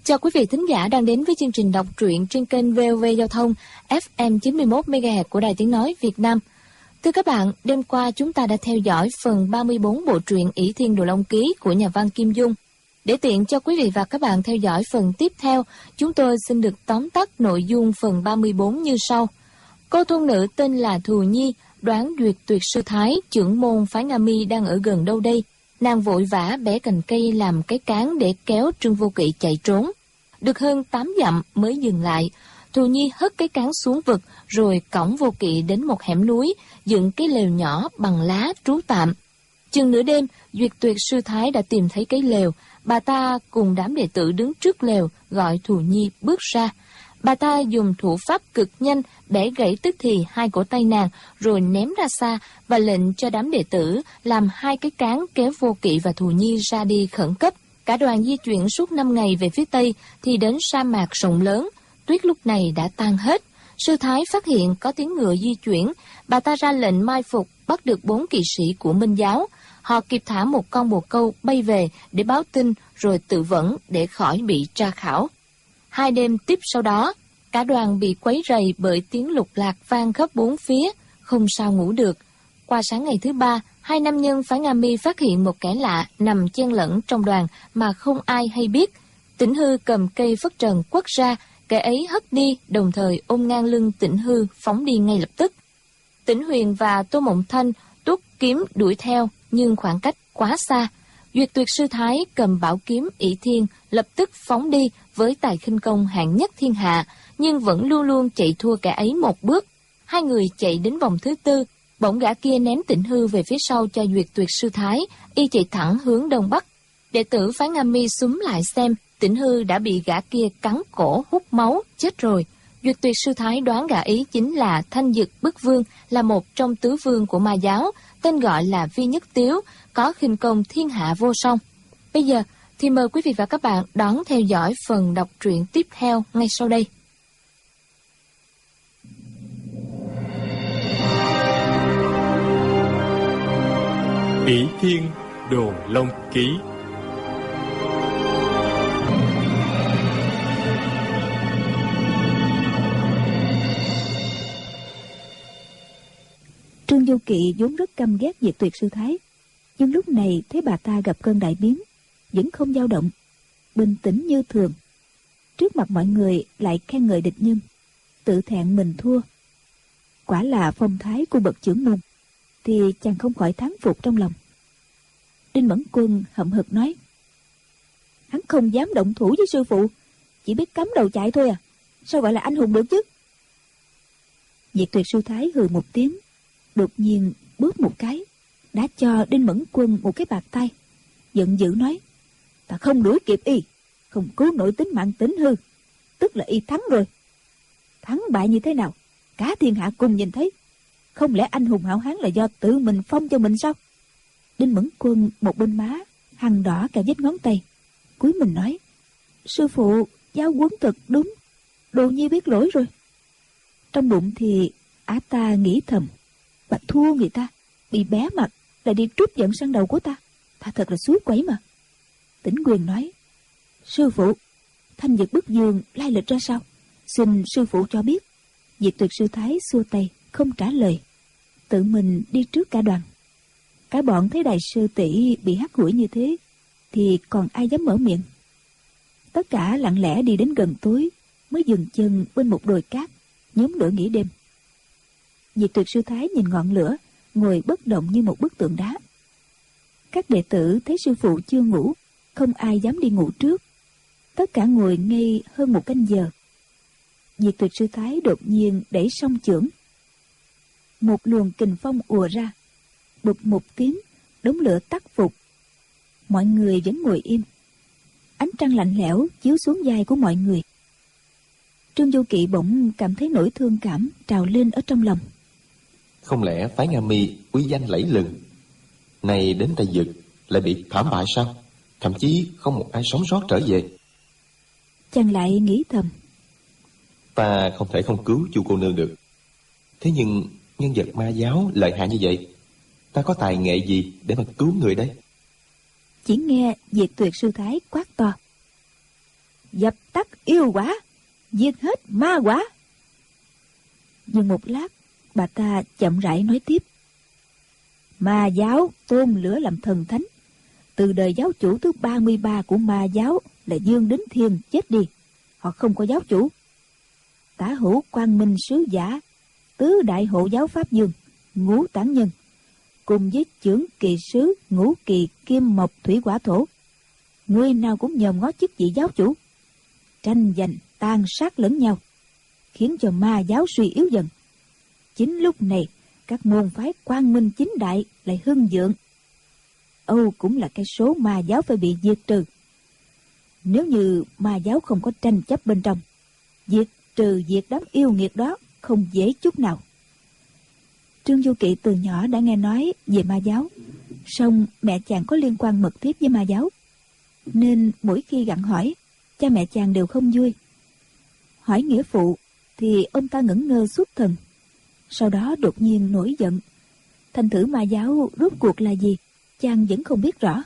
Chào quý vị thính giả đang đến với chương trình đọc truyện trên kênh VOV Giao thông FM 91 MHz của Đài Tiếng nói Việt Nam. Thưa các bạn, đêm qua chúng ta đã theo dõi phần 34 bộ truyện Ỷ Thiên Đồ Long Ký của nhà văn Kim Dung. Để tiện cho quý vị và các bạn theo dõi phần tiếp theo, chúng tôi xin được tóm tắt nội dung phần 34 như sau. Cô thôn nữ tên là Thù Nhi đoán Duyệt Tuyệt Sư Thái, trưởng môn phái Nga Mi đang ở gần đâu đây. Nàng vội vã bẻ cành cây làm cái cán để kéo Trương Vô Kỵ chạy trốn. Được hơn 8 dặm mới dừng lại. Thù Nhi hất cái cán xuống vực rồi cõng Vô Kỵ đến một hẻm núi, dựng cái lều nhỏ bằng lá trú tạm. Chừng nửa đêm, Duyệt Tuyệt Sư Thái đã tìm thấy cái lều. Bà ta cùng đám đệ tử đứng trước lều gọi Thù Nhi bước ra. Bà ta dùng thủ pháp cực nhanh bẻ gãy tức thì hai cổ tay nàng rồi ném ra xa và lệnh cho đám đệ tử làm hai cái cán kéo Vô Kỵ và Thù Nhi ra đi khẩn cấp. Cả đoàn di chuyển suốt 5 ngày về phía tây thì đến sa mạc rộng lớn. Tuyết lúc này đã tan hết. Sư Thái phát hiện có tiếng ngựa di chuyển. Bà ta ra lệnh mai phục bắt được 4 kỵ sĩ của Minh giáo. Họ kịp thả một con bồ câu bay về để báo tin rồi tự vẫn để khỏi bị tra khảo. 2 đêm tiếp sau đó, cả đoàn bị quấy rầy bởi tiếng lục lạc vang khắp bốn phía, không sao ngủ được. Qua sáng ngày thứ 3, 2 nam nhân phái Nga Mi phát hiện một kẻ lạ nằm chen lẫn trong đoàn mà không ai hay biết. Tĩnh Hư cầm cây phất trần quất ra, kẻ ấy hất đi, đồng thời ôm ngang lưng Tĩnh Hư phóng đi ngay lập tức. Tĩnh Huyền và Tô Mộng Thanh tuốt kiếm đuổi theo, nhưng khoảng cách quá xa. Duyệt Tuyệt Sư Thái cầm bảo kiếm Ỷ Thiên lập tức phóng đi với tài khinh công hạng nhất thiên hạ, nhưng vẫn luôn luôn chạy thua kẻ ấy một bước. Hai người chạy đến vòng thứ 4, bỗng gã kia ném Tĩnh Hư về phía sau cho Duyệt Tuyệt Sư Thái, y chạy thẳng hướng đông bắc. Đệ tử phái Nga Mi xúm lại xem, Tĩnh Hư đã bị gã kia cắn cổ hút máu, chết rồi. Duyệt Tuyệt Sư Thái đoán gã ấy chính là Thanh Dực Bức Vương, là một trong tứ vương của Ma giáo, tên gọi là Vi Nhất Tiếu, có khinh công thiên hạ vô song. Bây giờ thì mời quý vị và các bạn đón theo dõi phần đọc truyện tiếp theo ngay sau đây. Ỷ Thiên Đồ Long Ký. Trương Vô Kỵ vốn rất căm ghét Duyệt Tuyệt Sư Thái, nhưng lúc này thấy bà ta gặp cơn đại biến, vẫn không dao động, bình tĩnh như thường. Trước mặt mọi người lại khen ngợi địch nhân, tự thẹn mình thua. Quả là phong thái của bậc trưởng môn, thì chàng không khỏi thán phục trong lòng. Đinh Mẫn Quân hậm hực nói: hắn không dám động thủ với sư phụ, chỉ biết cắm đầu chạy thôi à, sao gọi là anh hùng được chứ? Duyệt Tuyệt Sư Thái hừ một tiếng, đột nhiên bước một cái, đã cho Đinh Mẫn Quân một cái bạt tay, giận dữ nói: ta không đuổi kịp y, không cứu nổi tính mạng Tĩnh Hư, tức là y thắng rồi. Thắng bại như thế nào, cả thiên hạ cùng nhìn thấy, không lẽ anh hùng hảo hán là do tự mình phong cho mình sao? Đinh Mẫn Quân một bên má hằn đỏ cả vết ngón tay, cúi mình nói: sư phụ giáo huấn thật đúng, Đồ Nhi biết lỗi rồi. Trong bụng thì ả ta nghĩ thầm: bà thua người ta, bị bé mặt, lại đi trút giận sang đầu của ta, ta thật là suối quẩy mà. Tĩnh Quyền nói: sư phụ, Thanh Dực Bức Vương lai lịch ra sao, xin sư phụ cho biết. Duyệt Tuyệt Sư Thái xua tay không trả lời, tự mình đi trước cả đoàn. Cả bọn thấy đại sư tỷ bị hắt hủi như thế thì còn ai dám mở miệng. Tất cả lặng lẽ đi đến gần tối mới dừng chân bên một đồi cát nhóm lửa nghỉ đêm. Duyệt Tuyệt Sư Thái nhìn ngọn lửa, ngồi bất động như một bức tượng đá. Các đệ tử thấy sư phụ chưa ngủ, không ai dám đi ngủ trước. Tất cả ngồi ngây hơn một canh giờ. Duyệt Tuyệt Sư Thái đột nhiên đẩy song chưởng, một luồng kình phong ùa ra, bụp một tiếng, đống lửa tắt phục. Mọi người vẫn ngồi im. Ánh trăng lạnh lẽo chiếu xuống vai của mọi người. Trương Vô Kỵ bỗng cảm thấy nỗi thương cảm trào lên ở trong lòng. Không lẽ phái Nga Mi uy danh lẫy lừng, nay đến Tây Dực lại bị thảm bại sao? Thậm chí không một ai sống sót trở về. Chàng lại nghĩ thầm: ta không thể không cứu Chu cô nương được. Thế nhưng nhân vật Ma giáo lợi hại như vậy, ta có tài nghệ gì để mà cứu người đây? Chỉ nghe Duyệt Tuyệt Sư Thái quát to: dập tắt yêu quả, diệt hết ma quả. Dừng một lát, bà ta chậm rãi nói tiếp. Ma giáo tôn lửa làm thần thánh. Từ đời giáo chủ thứ 33 của ma giáo là Dương Đính Thiên chết đi, họ không có giáo chủ. Tả hữu Quang Minh sứ giả, tứ đại hộ giáo Pháp Dương, Ngũ Tản Nhân, cùng với chưởng kỳ sứ Ngũ Kỳ Kim Mộc Thủy Hỏa Thổ, người nào cũng nhòm ngó chức vị giáo chủ, tranh giành tàn sát lẫn nhau, khiến cho ma giáo suy yếu dần. Chính lúc này, các môn phái Quang Minh chính đại lại hưng vượng. Âu cũng là cái số ma giáo phải bị diệt trừ. Nếu như ma giáo không có tranh chấp bên trong, diệt trừ diệt đám yêu nghiệt đó không dễ chút nào. Trương Du Kỵ từ nhỏ đã nghe nói về ma giáo, song mẹ chàng có liên quan mật thiết với ma giáo, nên mỗi khi gặng hỏi, cha mẹ chàng đều không vui. Hỏi nghĩa phụ thì ông ta ngẩn ngơ xuất thần, sau đó đột nhiên nổi giận. Thành thử ma giáo rốt cuộc là gì, chàng vẫn không biết rõ.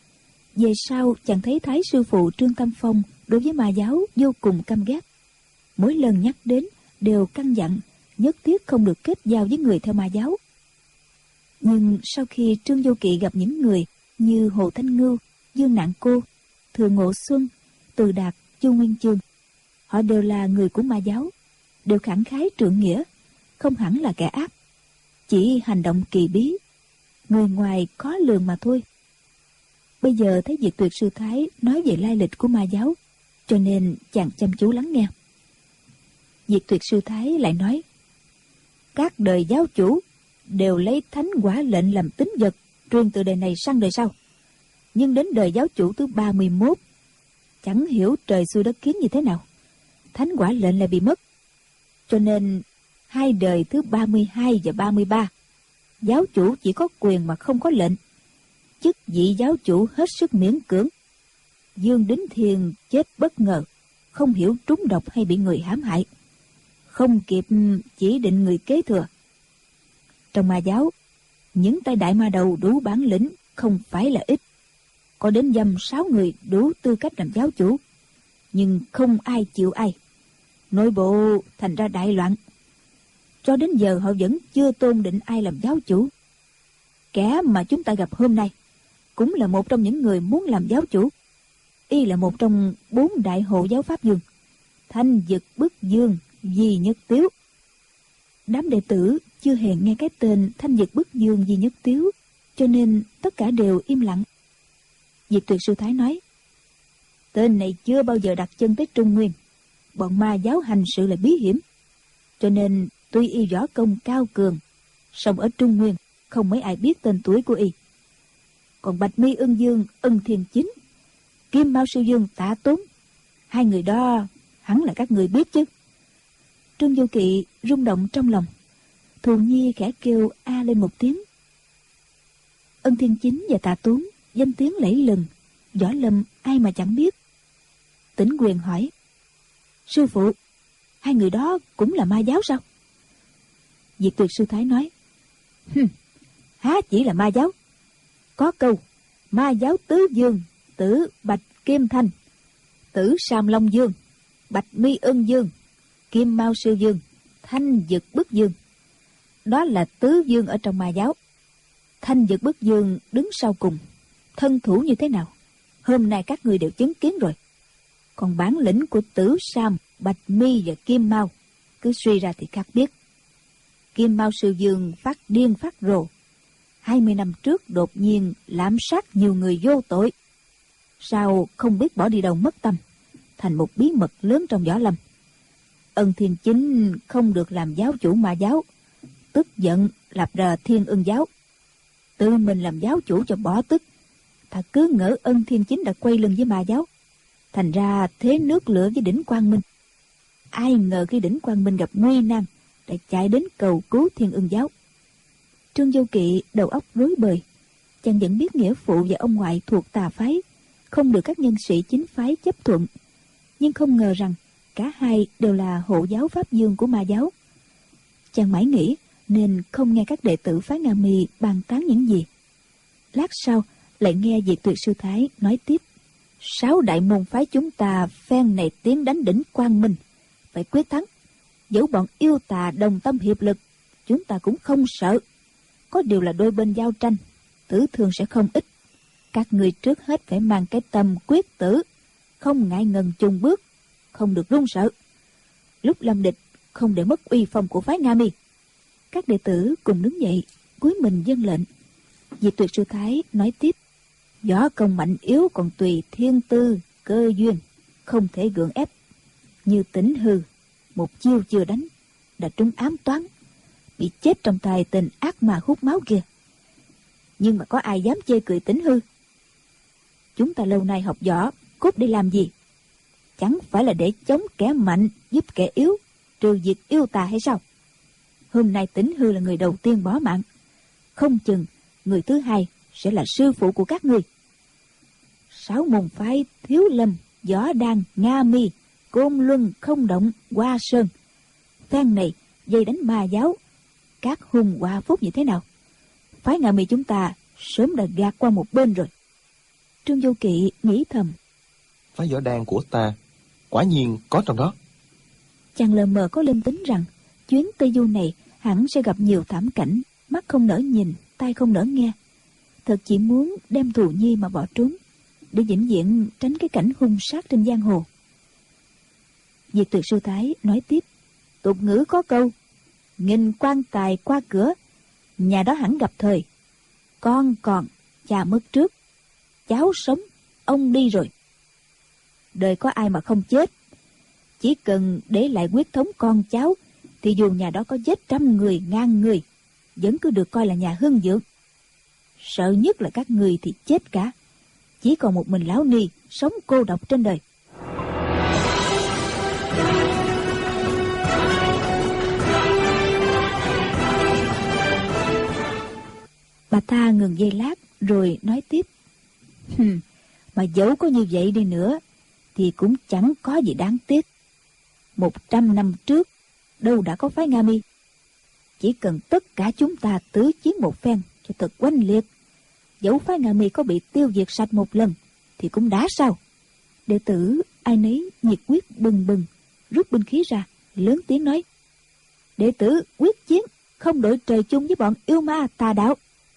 Về sau chàng thấy thái sư phụ Trương Tam Phong đối với ma giáo vô cùng căm ghét, mỗi lần nhắc đến đều căn dặn nhất thiết không được kết giao với người theo ma giáo. Nhưng sau khi Trương Du Kỵ gặp những người như Hồ Thanh Ngưu, Dương Nạn Cô, Thừa Ngộ Xuân, Từ Đạt, Chu Nguyên Chương, họ đều là người của ma giáo, đều khẳng khái trượng nghĩa, không hẳn là kẻ ác, chỉ hành động kỳ bí, người ngoài khó lường mà thôi. Bây giờ thấy Diệt Tuyệt sư thái nói về lai lịch của ma giáo, cho nên chàng chăm chú lắng nghe. Diệt Tuyệt sư thái lại nói: các đời giáo chủ đều lấy thánh quả lệnh làm tín vật, truyền từ đời này sang đời sau. Nhưng đến đời giáo chủ thứ 31, chẳng hiểu trời xui đất khiến như thế nào, thánh quả lệnh lại bị mất. Cho nên hai đời thứ 32 và 33, giáo chủ chỉ có quyền mà không có lệnh. Chức vị giáo chủ hết sức miễn cưỡng. Dương Đính Thiên chết bất ngờ, không hiểu trúng độc hay bị người hãm hại, không kịp chỉ định người kế thừa. Trong ma giáo, những tay đại ma đầu đủ bản lĩnh không phải là ít, có đến dăm 6 người đủ tư cách làm giáo chủ, nhưng không ai chịu ai. Nội bộ thành ra đại loạn. Cho đến giờ họ vẫn chưa tôn định ai làm giáo chủ. Kẻ mà chúng ta gặp hôm nay cũng là một trong những người muốn làm giáo chủ. Y là một trong 4 đại hộ giáo Pháp Dương, Thanh Dực Bức Dương Di Nhất Tiếu. Đám đệ tử chưa hề nghe cái tên Thanh Dực Bức Dương Di Nhất Tiếu, cho nên tất cả đều im lặng. Diệt Tuyệt sư thái nói: tên này chưa bao giờ đặt chân tới Trung Nguyên, bọn ma giáo hành sự là bí hiểm, cho nên tuy y võ công cao cường, song ở Trung Nguyên không mấy ai biết tên tuổi của y. Còn Bạch Mi Ưng Dương Ân Thiên Chính, Kim Mao Sư Dương Tạ Tốn, hai người đó hẳn là các người biết chứ. Trương Du Kỵ rung động trong lòng, Thù Nhi khẽ kêu a lên một tiếng. Ân Thiên Chính và Tạ Tốn danh tiếng lẫy lừng, võ lâm ai mà chẳng biết. Tĩnh Quyền hỏi: sư phụ, hai người đó cũng là ma giáo sao? Diệt Tuyệt sư thái nói: há chỉ là ma giáo. Có câu ma giáo tứ dương, tử Bạch Kim Thanh, tử Sam Long Dương, Bạch Mi Ưng Dương, Kim Mao Sư Dương, Thanh Dực Bức Dương. Đó là tứ dương ở trong ma giáo. Thanh Dực Bức Dương đứng sau cùng, thân thủ như thế nào, hôm nay các người đều chứng kiến rồi. Còn bản lĩnh của tử Sam, Bạch Mi và Kim Mao cứ suy ra thì khác biết. Kim Mao Sư Dương phát điên phát rồ, 20 năm trước đột nhiên lạm sát nhiều người vô tội, sao không biết bỏ đi đâu mất tâm, thành một bí mật lớn trong võ lâm. Ân Thiên Chính không được làm giáo chủ ma giáo, tức giận lập ra Thiên Ưng giáo, tự mình làm giáo chủ cho bỏ tức. Ta cứ ngỡ Ân Thiên Chính đã quay lưng với ma giáo, thành ra thế nước lửa với đỉnh Quang Minh. Ai ngờ khi đỉnh Quang Minh gặp nguy nan, lại chạy đến cầu cứu Thiên Ưng giáo. Trương Du Kỵ đầu óc rối bời, chàng vẫn biết nghĩa phụ và ông ngoại thuộc tà phái, không được các nhân sĩ chính phái chấp thuận, nhưng không ngờ rằng cả hai đều là hộ giáo Pháp Dương của ma giáo. Chàng mãi nghĩ nên không nghe các đệ tử phái Nga Mi bàn tán những gì. Lát sau lại nghe Diệt Tuyệt sư thái nói tiếp: 6 đại môn phái chúng ta phen này tiến đánh đỉnh Quang Minh, phải quyết thắng. Dẫu bọn yêu tà đồng tâm hiệp lực, chúng ta cũng không sợ. Có điều là đôi bên giao tranh, tử thương sẽ không ít. Các người trước hết phải mang cái tâm quyết tử, không ngại ngần chùng bước, không được run sợ. Lúc lâm địch, không để mất uy phong của phái Nga Mi. Các đệ tử cùng đứng dậy, cúi mình vâng lệnh. Diệt Tuyệt Sư Thái nói tiếp: võ công mạnh yếu còn tùy thiên tư, cơ duyên, không thể gượng ép. Như Tĩnh Hư, một chiêu chưa đánh đã trúng ám toán, bị chết trong tay tên ác ma hút máu kia. Nhưng mà có ai dám chê cười Tĩnh Hư? Chúng ta lâu nay học võ, cốt để làm gì? Chẳng phải là để chống kẻ mạnh, giúp kẻ yếu, trừ diệt yêu tà hay sao? Hôm nay Tĩnh Hư là người đầu tiên bỏ mạng, không chừng người thứ hai sẽ là sư phụ của các ngươi. 6 môn phái Thiếu Lâm, Võ Đan, Nga Mi, Côn Luân, Không Động, Hoa Sơn, phen này dây đánh ma giáo, các hung hòa phúc như thế nào? Phái Nga Mi chúng ta sớm đã gạt qua một bên rồi. Trương Vô Kỵ nghĩ thầm: phái Võ Đan của ta quả nhiên có trong đó. Chàng lờ mờ có linh tính rằng chuyến Tây Du này hẳn sẽ gặp nhiều thảm cảnh, mắt không nỡ nhìn, tai không nỡ nghe. Thật chỉ muốn đem Thù Nhi mà bỏ trốn, để vĩnh viễn tránh cái cảnh hung sát trên giang hồ. Diệt Tuyệt Sư Thái nói tiếp: tục ngữ có câu, nghìn quan tài qua cửa, nhà đó hẳn gặp thời. Con còn, cha mất trước. Cháu sống, ông đi rồi. Đời có ai mà không chết. Chỉ cần để lại huyết thống con cháu, thì dù nhà đó có giết 100 người, 1000 người, vẫn cứ được coi là nhà hưng vượng. Sợ nhất là các người thì chết cả, chỉ còn một mình lão ni sống cô độc trên đời. Bà ta ngừng giây lát rồi nói tiếp: mà dẫu có như vậy đi nữa thì cũng chẳng có gì đáng tiếc. 100 năm trước đâu đã có phái Nga Mi. Chỉ cần tất cả chúng ta tứ chiến một phen cho thật oanh liệt, dẫu phái Nga Mi có bị tiêu diệt sạch một lần thì cũng đã sao. Đệ tử ai nấy nhiệt quyết bừng bừng, rút binh khí ra, lớn tiếng nói: đệ tử quyết chiến, không đội trời chung với bọn yêu ma tà đạo.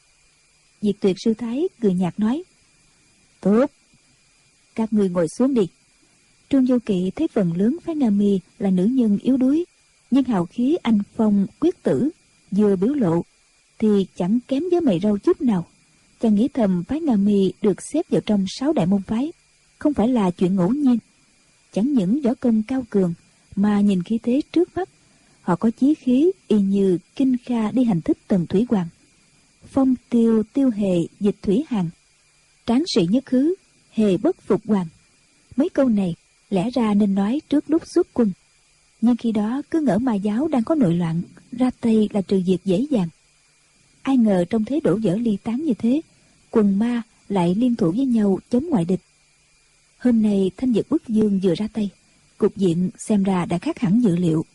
Diệt Tuyệt Sư Thái cười nhạt nói: tốt, các ngươi ngồi xuống đi. Trương Vô Kỵ thấy phần lớn phái Nga Mi là nữ nhân yếu đuối, nhưng hào khí anh phong quyết tử vừa biểu lộ thì chẳng kém với mày râu chút nào. Chàng nghĩ thầm phái Nga Mi được xếp vào trong 6 đại môn phái không phải là chuyện ngẫu nhiên. Chẳng những võ công cao cường, mà nhìn khí thế trước mắt, họ có chí khí y như Kinh Kha đi hành thích Tần Thủy Hoàng, Phong Tiêu, Tiêu Hề, Dịch Thủy Hàn, Tráng Sĩ Nhất Khứ, Hề Bất Phục Hoàng. Mấy câu này lẽ ra nên nói trước lúc xuất quân, nhưng khi đó cứ ngỡ ma giáo đang có nội loạn, ra tay là trừ diệt dễ dàng. Ai ngờ trong thế đổ vỡ ly tán như thế, quần ma lại liên thủ với nhau chống ngoại địch. Hôm nay Thanh Dực Bức Dương vừa ra tay, cục diện xem ra đã khác hẳn dự liệu.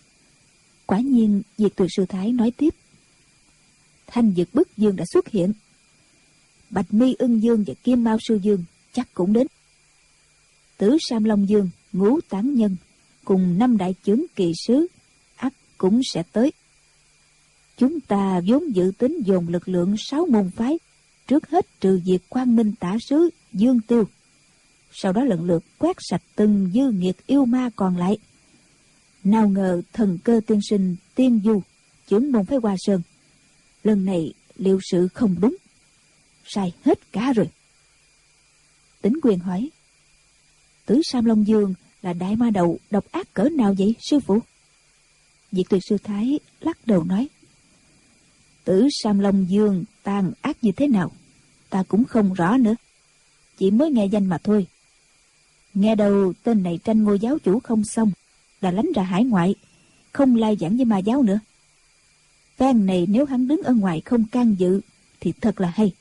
Quả nhiên Diệt Tuyệt Sư Thái nói tiếp: Thanh Dực Bức Dương đã xuất hiện, Bạch Mi Ưng Dương và Kim Mao Sư Dương chắc cũng đến. Tử Sam Long Dương, Ngũ Tán Nhân cùng 5 đại chướng kỳ sứ ắt cũng sẽ tới. Chúng ta vốn dự tính dồn lực lượng 6 môn phái, trước hết trừ diệt Quang Minh Tả Sứ Dương Tiêu, sau đó lần lượt quét sạch từng dư nghiệt yêu ma còn lại. Nào ngờ Thần Cơ tiên sinh Tiên Du chướng môn phái Hoa Sơn, lần này liệu sự không đúng, sai hết cả rồi. Tĩnh Quyền hỏi: Tử Sam Long Dương là đại ma đầu độc ác cỡ nào vậy sư phụ? Diệt Tuyệt Sư Thái lắc đầu nói: Tử Sam Long Dương tàn ác như thế nào ta cũng không rõ nữa, chỉ mới nghe danh mà thôi. Nghe đầu tên này tranh ngôi giáo chủ không xong là lánh ra hải ngoại, không lai giảng với ma giáo nữa. Phen này nếu hắn đứng ở ngoài không can dự thì thật là hay.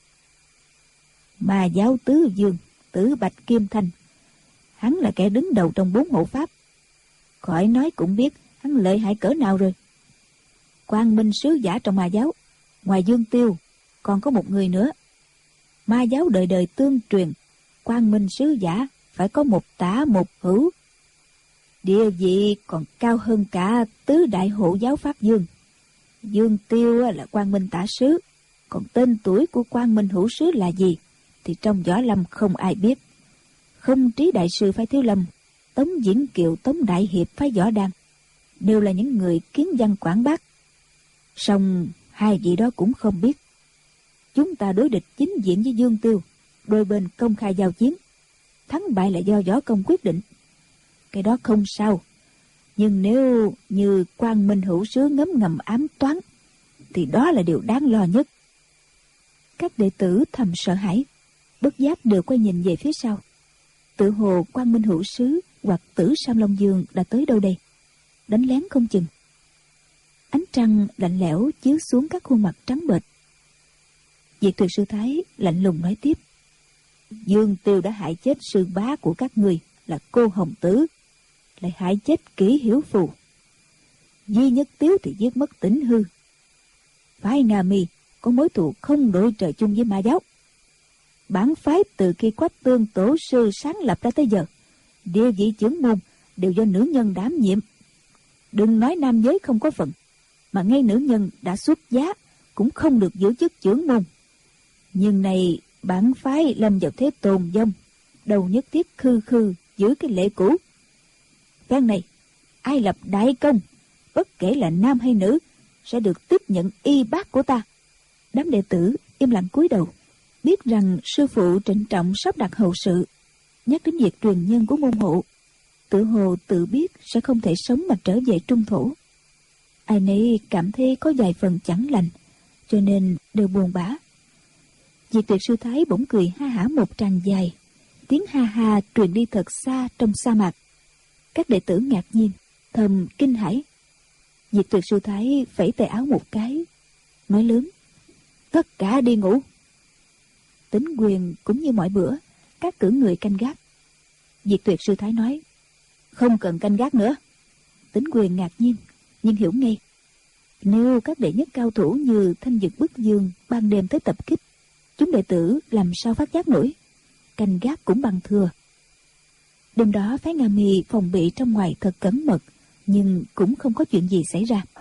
Ma giáo Tứ Dương, Tử Bạch Kim Thanh, hắn là kẻ đứng đầu trong 4 hộ pháp, khỏi nói cũng biết hắn lợi hại cỡ nào rồi. Quang Minh sứ giả trong ma giáo, ngoài Dương Tiêu còn có một người nữa. Ma giáo đời đời tương truyền, Quang Minh sứ giả phải có một tả một hữu, địa vị còn cao hơn cả tứ đại hộ giáo Pháp Dương. Dương Tiêu là Quang Minh tả sứ, còn tên tuổi của Quang Minh hữu sứ là gì thì trong Võ Lâm không ai biết. Không Trí đại sư phái Thiếu Lâm, Tống Diễn Kiều, Tống Đại Hiệp phái Võ Đăng đều là những người kiến văn quảng bác, song hai vị đó cũng không biết. Chúng ta đối địch chính diện với Dương Tiêu, đôi bên công khai giao chiến, thắng bại là do võ công quyết định. Cái đó không sao, nhưng nếu như Quang Minh hữu sứ ngấm ngầm ám toán thì đó là điều đáng lo nhất. Các đệ tử thầm sợ hãi, bất giác đều quay nhìn về phía sau. Tự hồ Quang Minh hữu sứ hoặc Tử Sam Long Dương đã tới đâu đây, đánh lén không chừng. Ánh trăng lạnh lẽo chiếu xuống các khuôn mặt trắng bệch. Diệt Tuyệt sư thái lạnh lùng nói tiếp: Dương Tiêu đã hại chết sư bá của các ngươi là cô Hồng Tử, lại hại chết Kỷ Hiểu Phù. Duy Nhất Tiếu thì giết mất Tĩnh Hư. Phái Nga Mi có mối thù không đội trời chung với Ma giáo. Bản phái từ khi Quách Tương tổ sư sáng lập ra tới giờ, địa vị trưởng môn đều do nữ nhân đảm nhiệm. Đừng nói nam giới không có phận, mà ngay nữ nhân đã xuất giá cũng không được giữ chức trưởng môn. Nhưng này bản phái lâm vào thế tồn vong, đâu nhất thiết khư khư giữ cái lệ cũ. Phen này ai lập đại công, bất kể là nam hay nữ, sẽ được tiếp nhận y bác của ta. Đám đệ tử im lặng cúi đầu, biết rằng sư phụ trịnh trọng sắp đặt hậu sự. Nhắc đến việc truyền nhân của môn hộ, tự hồ tự biết sẽ không thể sống mà trở về trung thổ. Ai nấy cảm thấy có vài phần chẳng lành, cho nên đều buồn bã. Diệt Tuyệt sư thái bỗng cười ha hả một tràng dài, tiếng ha ha truyền đi thật xa trong sa mạc. Các đệ tử ngạc nhiên, thầm kinh hãi. Diệt Tuyệt sư thái phẩy tay áo một cái, nói lớn: tất cả đi ngủ. Tính Quyền cũng như mọi bữa, các cử người canh gác. Diệt Tuyệt sư thái nói: không cần canh gác nữa. Tính Quyền ngạc nhiên, nhưng hiểu ngay. Nếu các đệ nhất cao thủ như Thanh Dực Bức Dương ban đêm tới tập kích, chúng đệ tử làm sao phát giác nổi? Canh gác cũng bằng thừa. Đêm đó phái Nga Mi phòng bị trong ngoài thật cẩn mật, nhưng cũng không có chuyện gì xảy ra.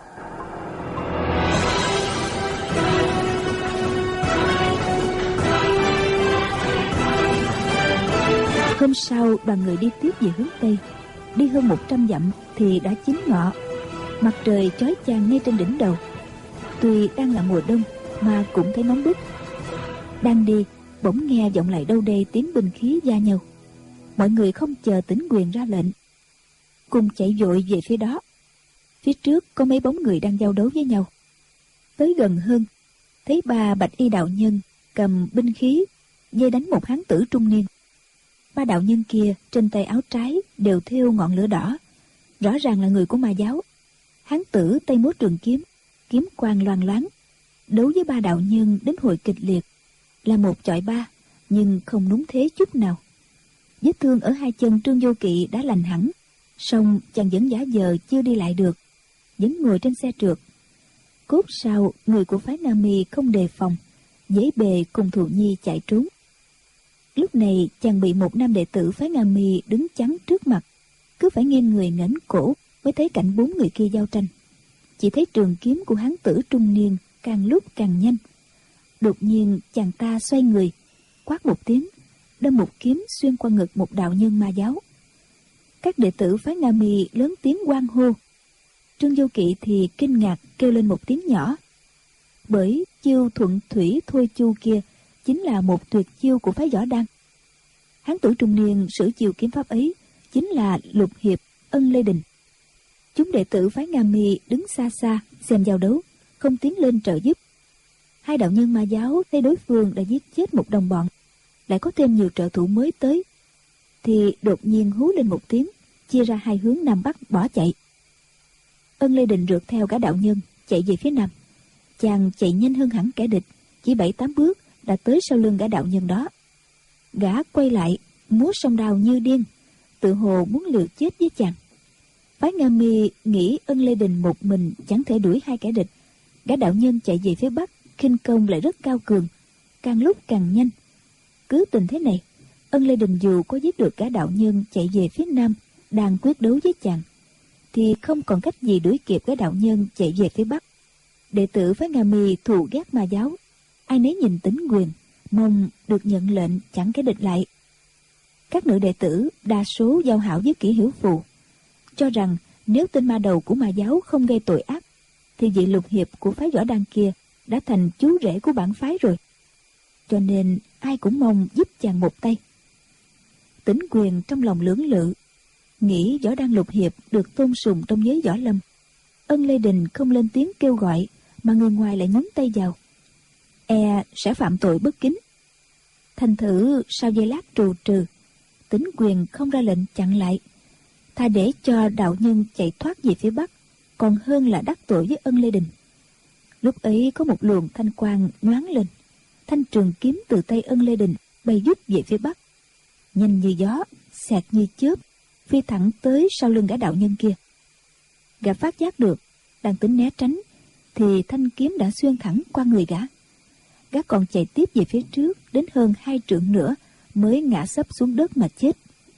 Hôm sau đoàn người đi tiếp về hướng Tây. Đi hơn 100 dặm thì đã chín ngọ. Mặt trời chói chang ngay trên đỉnh đầu. Tuy đang là mùa đông mà cũng thấy nóng bức. Đang đi, bỗng nghe vọng lại đâu đây tiếng binh khí va nhau. Mọi người không chờ Tĩnh Quyền ra lệnh, cùng chạy vội về phía đó. Phía trước có mấy bóng người đang giao đấu với nhau. Tới gần hơn, thấy ba bạch y đạo nhân cầm binh khí giơ đánh một hán tử trung niên. Ba đạo nhân kia trên tay áo trái đều thêu ngọn lửa đỏ, rõ ràng là người của Ma giáo. Hán tử tay múa trường kiếm, kiếm quang loang loáng, đấu với ba đạo nhân đến hồi kịch liệt, là một chọi ba, nhưng không núng thế chút nào. Vết thương ở hai chân Trương Vô Kỵ đã lành hẳn, song chàng vẫn giả vờ chưa đi lại được, vẫn ngồi trên xe trượt. Cốt sao người của phái Nga Mi không đề phòng, dễ bề cùng Thù Nhi chạy trốn. Lúc này chàng bị một nam đệ tử phái Nga Mi đứng chắn trước mặt, cứ phải nghiêng người nghển cổ mới thấy cảnh bốn người kia giao tranh. Chỉ thấy trường kiếm của hán tử trung niên càng lúc càng nhanh. Đột nhiên chàng ta xoay người, quát một tiếng, đâm một kiếm xuyên qua ngực một đạo nhân Ma giáo. Các đệ tử phái Nga Mi lớn tiếng hoan hô. Trương Vô Kỵ thì kinh ngạc kêu lên một tiếng nhỏ, bởi chiêu thuận thủy thôi chu kia chính là một tuyệt chiêu của phái Võ Đăng. Hán tử trung niên sử chiêu kiếm pháp ấy chính là Lục Hiệp, Ân Lê Đình. Chúng đệ tử phái Nga Mi đứng xa xa xem giao đấu, không tiến lên trợ giúp. Hai đạo nhân Ma giáo thấy đối phương đã giết chết một đồng bọn, lại có thêm nhiều trợ thủ mới tới, thì đột nhiên hú lên một tiếng, chia ra hai hướng nam bắc bỏ chạy. Ân Lê Đình rượt theo gã đạo nhân chạy về phía nam. Chàng chạy nhanh hơn hẳn kẻ địch, chỉ 7-8 bước đã tới sau lưng gã đạo nhân đó. Gã quay lại, múa song đao như điên, tự hồ muốn liều chết với chàng. Phái Nga Mi nghĩ Ân Lê Đình một mình chẳng thể đuổi hai kẻ địch. Gã đạo nhân chạy về phía bắc, khinh công lại rất cao cường, càng lúc càng nhanh. Cứ tình thế này, Ân Lê Đình dù có giết được gã đạo nhân chạy về phía nam đang quyết đấu với chàng, thì không còn cách gì đuổi kịp gã đạo nhân chạy về phía bắc. Đệ tử phái Nga Mi thù ghét ma giáo, ai nấy nhìn Tính Quyền, mong được nhận lệnh chặn cái địch lại. Các nữ đệ tử đa số giao hảo với Kỷ Hiểu Phù, cho rằng nếu tên ma đầu của ma giáo không gây tội ác, thì vị lục hiệp của phái Võ Đăng kia đã thành chú rể của bản phái rồi. Cho nên ai cũng mong giúp chàng một tay. Tính Quyền trong lòng lưỡng lự, nghĩ Võ Đăng lục hiệp được tôn sùng trong giới võ lâm. Ân Lê Đình không lên tiếng kêu gọi, mà người ngoài lại nhúng tay vào, sẽ phạm tội bất kính. Thành thử sau giây lát trù trừ, Tính Quyền không ra lệnh chặn lại, thà để cho đạo nhân chạy thoát về phía bắc, còn hơn là đắc tội với Ân Lê Đình. Lúc ấy có một luồng thanh quang nhoáng lên, thanh trường kiếm từ tay Ân Lê Đình bay vút về phía bắc, nhanh như gió, xẹt như chớp, phi thẳng tới sau lưng gã đạo nhân kia. Gã phát giác được, đang tính né tránh, thì thanh kiếm đã xuyên thẳng qua người gã. Gã còn chạy tiếp về phía trước đến hơn 2 trượng nữa mới ngã sấp xuống đất mà chết.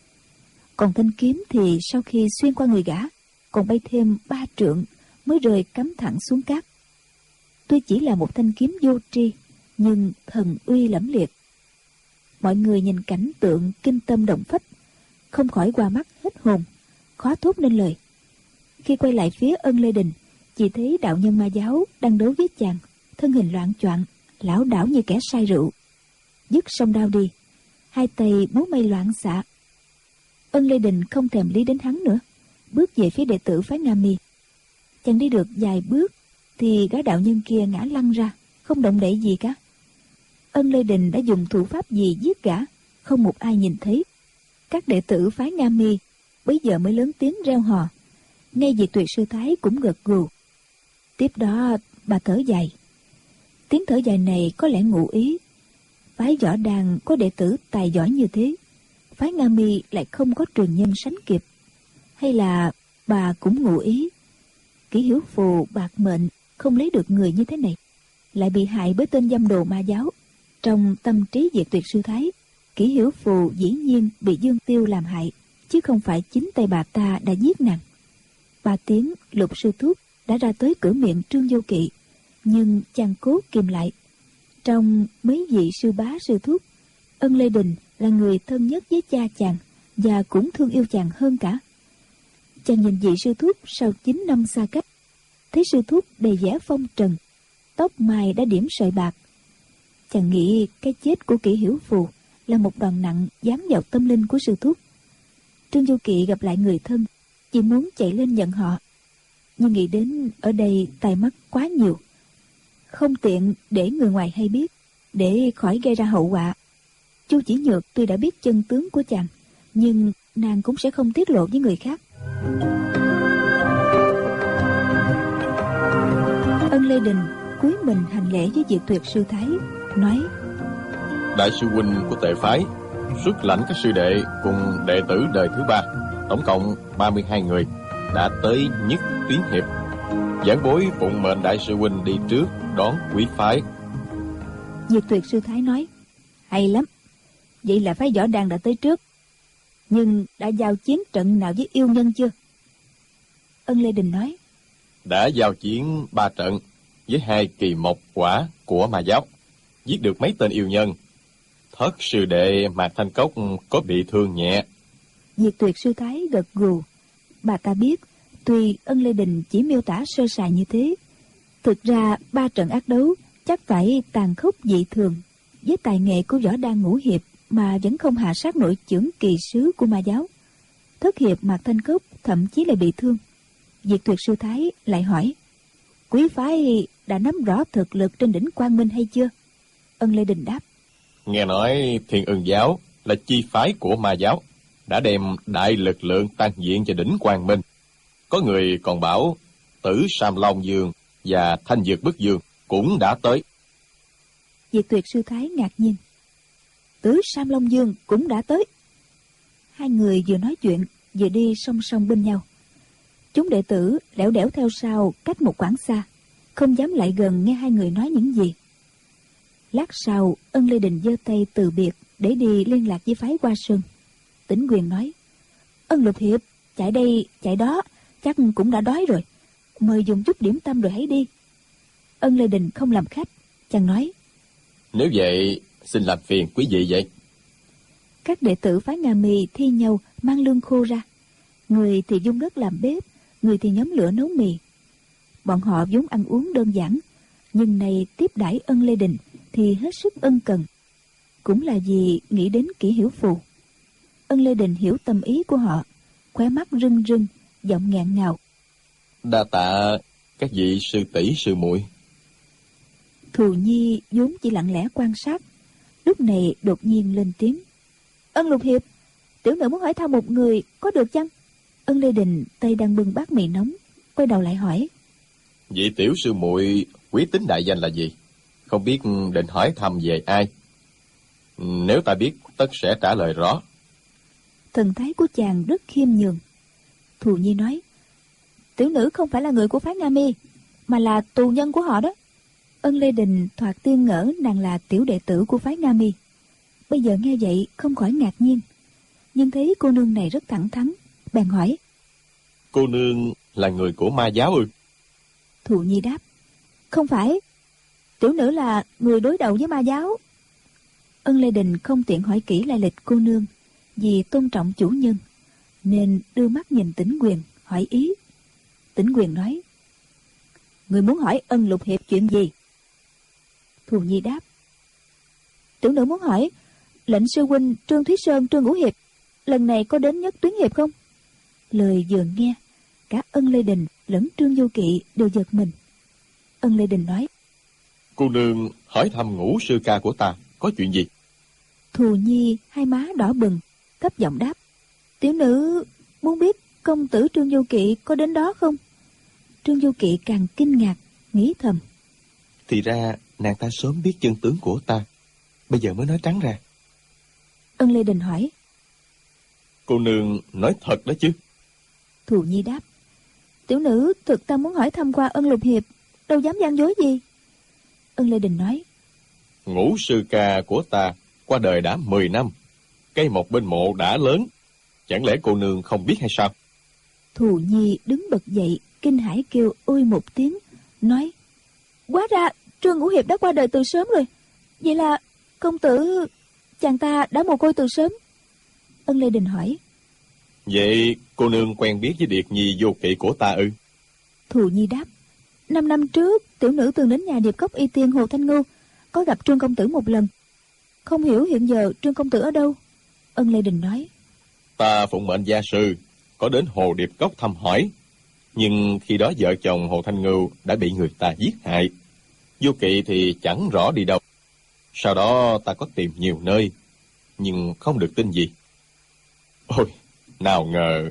Còn thanh kiếm thì sau khi xuyên qua người gã, còn bay thêm 3 trượng mới rơi cắm thẳng xuống cát. Tuy chỉ là một thanh kiếm vô tri, nhưng thần uy lẫm liệt. Mọi người nhìn cảnh tượng kinh tâm động phách, không khỏi qua mắt hết hồn, khó thốt nên lời. Khi quay lại phía Ân Lê Đình, chỉ thấy đạo nhân ma giáo đang đấu với chàng, thân hình loạng choạng, lảo đảo như kẻ say rượu. Dứt song đao đi, hai tay múa may loạn xạ. Ân Lê Đình không thèm lý đến hắn nữa, bước về phía đệ tử phái Nga Mi. Chàng đi được vài bước thì gã đạo nhân kia ngã lăn ra, không động đậy gì cả. Ân Lê Đình đã dùng thủ pháp gì giết gã, không một ai nhìn thấy. Các đệ tử phái Nga Mi bấy giờ mới lớn tiếng reo hò. Ngay Diệt Tuyệt sư thái cũng gật gù. Tiếp đó bà thở dài. Tiếng thở dài này có lẽ ngụ ý, phái Võ Đăng có đệ tử tài giỏi như thế, phái Nga Mi lại không có truyền nhân sánh kịp. Hay là bà cũng ngụ ý, Kỷ Hiểu Phù bạc mệnh không lấy được người như thế này, lại bị hại bởi tên dâm đồ ma giáo. Trong tâm trí Diệt Tuyệt sư thái, Kỷ Hiểu Phù dĩ nhiên bị Dương Tiêu làm hại, chứ không phải chính tay bà ta đã giết nàng. 3 tiếng Lục sư thúc đã ra tới cửa miệng Trương Vô Kỵ, nhưng chàng cố kìm lại. Trong mấy vị sư bá sư thúc, Ân Lê Đình là người thân nhất với cha chàng và cũng thương yêu chàng hơn cả. Chàng nhìn vị sư thúc sau 9 năm xa cách, thấy sư thúc đầy vẻ phong trần, tóc mai đã điểm sợi bạc. Chàng nghĩ cái chết của Kỷ Hiểu Phù là một đòn nặng giáng vào tâm linh của sư thúc. Trương Du Kỵ gặp lại người thân, chỉ muốn chạy lên nhận họ, nhưng nghĩ đến ở đây tai mắt quá nhiều, không tiện để người ngoài hay biết, để khỏi gây ra hậu họa. Chu Chỉ Nhược tuy đã biết chân tướng của chàng, nhưng nàng cũng sẽ không tiết lộ với người khác. Ân Lê Đình cúi mình hành lễ với Diệt Tuyệt sư thái, nói: Đại sư huynh của Tệ phái xuất lãnh các sư đệ cùng đệ tử đời thứ 3, tổng cộng 32 người, đã tới Nhất Tuyến Hiệp. Giảng bối phụng mệnh đại sư huynh đi trước đón quý phái. Diệt Tuyệt sư thái nói: Hay lắm, vậy là phái Võ Đăng đã tới trước, nhưng đã giao chiến trận nào với yêu nhân chưa? Ân Lê Đình nói: Đã giao chiến 3 trận với 2 kỳ mộc quả của ma giáo, giết được mấy tên yêu nhân. Thất sư đệ Mạc Thanh Cốc có bị thương nhẹ. Diệt Tuyệt sư thái gật gù. Bà ta biết, tuy Ân Lê Đình chỉ miêu tả sơ sài như thế, thực ra 3 trận ác đấu chắc phải tàn khốc dị thường. Với tài nghệ của Võ Đăng ngũ hiệp mà vẫn không hạ sát nổi chưởng kỳ sứ của ma giáo. Thất hiệp Mạc Thanh Cốc thậm chí là bị thương. Diệt Tuyệt sư thái lại hỏi: Quý phái đã nắm rõ thực lực trên đỉnh Quang Minh hay chưa? Ân Lê Đình đáp: Nghe nói Thiên Ưng giáo là chi phái của ma giáo, đã đem đại lực lượng tăng diện cho đỉnh Quang Minh. Có người còn bảo Tử Sam Long Dương và Thanh Dược Bức Dương cũng đã tới. Diệt Tuyệt sư thái ngạc nhiên: Tử Sam Long Dương cũng đã tới? Hai người vừa nói chuyện vừa đi song song bên nhau. Chúng đệ tử lẻo đẻo theo sau cách một quãng xa, không dám lại gần nghe hai người nói những gì. Lát sau, Ân Lê Đình giơ tay từ biệt để đi liên lạc với phái Hoa Sơn. Tĩnh Quyền nói: Ân Lục Hiệp, chạy đây chạy đó, chắc cũng đã đói rồi, mời dùng chút điểm tâm rồi hãy đi. Ân Lê Đình không làm khách, chàng nói: Nếu vậy, xin làm phiền quý vị vậy. Các đệ tử phái Nga Mi thi nhau mang lương khô ra, người thì dung đất làm bếp, người thì nhóm lửa nấu mì. Bọn họ vốn ăn uống đơn giản, nhưng nay tiếp đãi Ân Lê Đình thì hết sức ân cần, cũng là vì nghĩ đến Kỷ Hiểu Phù. Ân Lê Đình hiểu tâm ý của họ, khóe mắt rưng rưng, giọng nghẹn ngào: Đa tạ các vị sư tỷ sư muội. Thù Nhi vốn chỉ lặng lẽ quan sát, lúc này đột nhiên lên tiếng: Ân Lục Hiệp, tiểu nữ muốn hỏi thăm một người, có được chăng? Ân Lê Đình tay đang bưng bát mì nóng, quay đầu lại hỏi: Vị tiểu sư muội quý tính đại danh là gì? Không biết định hỏi thăm về ai? Nếu ta biết, tất sẽ trả lời rõ. Thần thái của chàng rất khiêm nhường. Thù Nhi nói: Tiểu nữ không phải là người của phái Nga Mi, mà là tù nhân của họ đó. Ân Lê Đình thoạt tiên ngỡ nàng là tiểu đệ tử của phái Nga Mi, bây giờ nghe vậy không khỏi ngạc nhiên, nhưng thấy cô nương này rất thẳng thắn, bèn hỏi: Cô nương là người của ma giáo ư? Thù Nhi đáp: Không phải, tiểu nữ là người đối đầu với ma giáo. Ân Lê Đình không tiện hỏi kỹ lai lịch cô nương, vì tôn trọng chủ nhân, nên đưa mắt nhìn Tĩnh Quyền hỏi ý. Tĩnh Quyền nói: Người muốn hỏi Ân Lục Hiệp chuyện gì? Thù Nhi đáp: Tiểu nữ muốn hỏi lệnh sư huynh Trương Thúy Sơn, Trương Ngũ Hiệp lần này có đến Nhất Tuyến Hiệp không? Lời vừa nghe, cả Ân Lê Đình lẫn Trương Vô Kỵ đều giật mình. Ân Lê Đình nói: Cô nương hỏi thăm Ngũ sư ca của ta có chuyện gì? Thù Nhi hai má đỏ bừng, thấp giọng đáp: Tiểu nữ muốn biết công tử Trương Vô Kỵ có đến đó không? Trương Vô Kỵ càng kinh ngạc, nghĩ thầm: Thì ra nàng ta sớm biết chân tướng của ta, bây giờ mới nói trắng ra. Ân Lê Đình hỏi: Cô nương nói thật đó chứ? Thù Nhi đáp: Tiểu nữ thực ta muốn hỏi thăm qua Ân Lục Hiệp, đâu dám gian dối gì. Ân Lê Đình nói: Ngũ sư ca của ta qua đời đã 10 năm, cây một bên mộ đã lớn, chẳng lẽ cô nương không biết hay sao? Thù Nhi đứng bật dậy, kinh hãi kêu ôi một tiếng, nói: Hóa ra Trương Ngũ Hiệp đã qua đời từ sớm rồi. Vậy là công tử chàng ta đã mồ côi từ sớm. Ân Lê Đình hỏi: Vậy cô nương quen biết với Điệt Nhi Vô Kỵ của ta ư? Thù Nhi đáp: 5 năm trước tiểu nữ từng đến nhà Điệp Cốc Y Tiên Hồ Thanh Ngưu, có gặp Trương công tử một lần. Không hiểu hiện giờ Trương công tử ở đâu. Ân Lê Đình nói: Ta phụng mệnh gia sư có đến Hồ Điệp Cốc thăm hỏi, nhưng khi đó vợ chồng Hồ Thanh Ngưu đã bị người ta giết hại. Vô Kỵ thì chẳng rõ đi đâu. Sau đó ta có tìm nhiều nơi, nhưng không được tin gì. Ôi, nào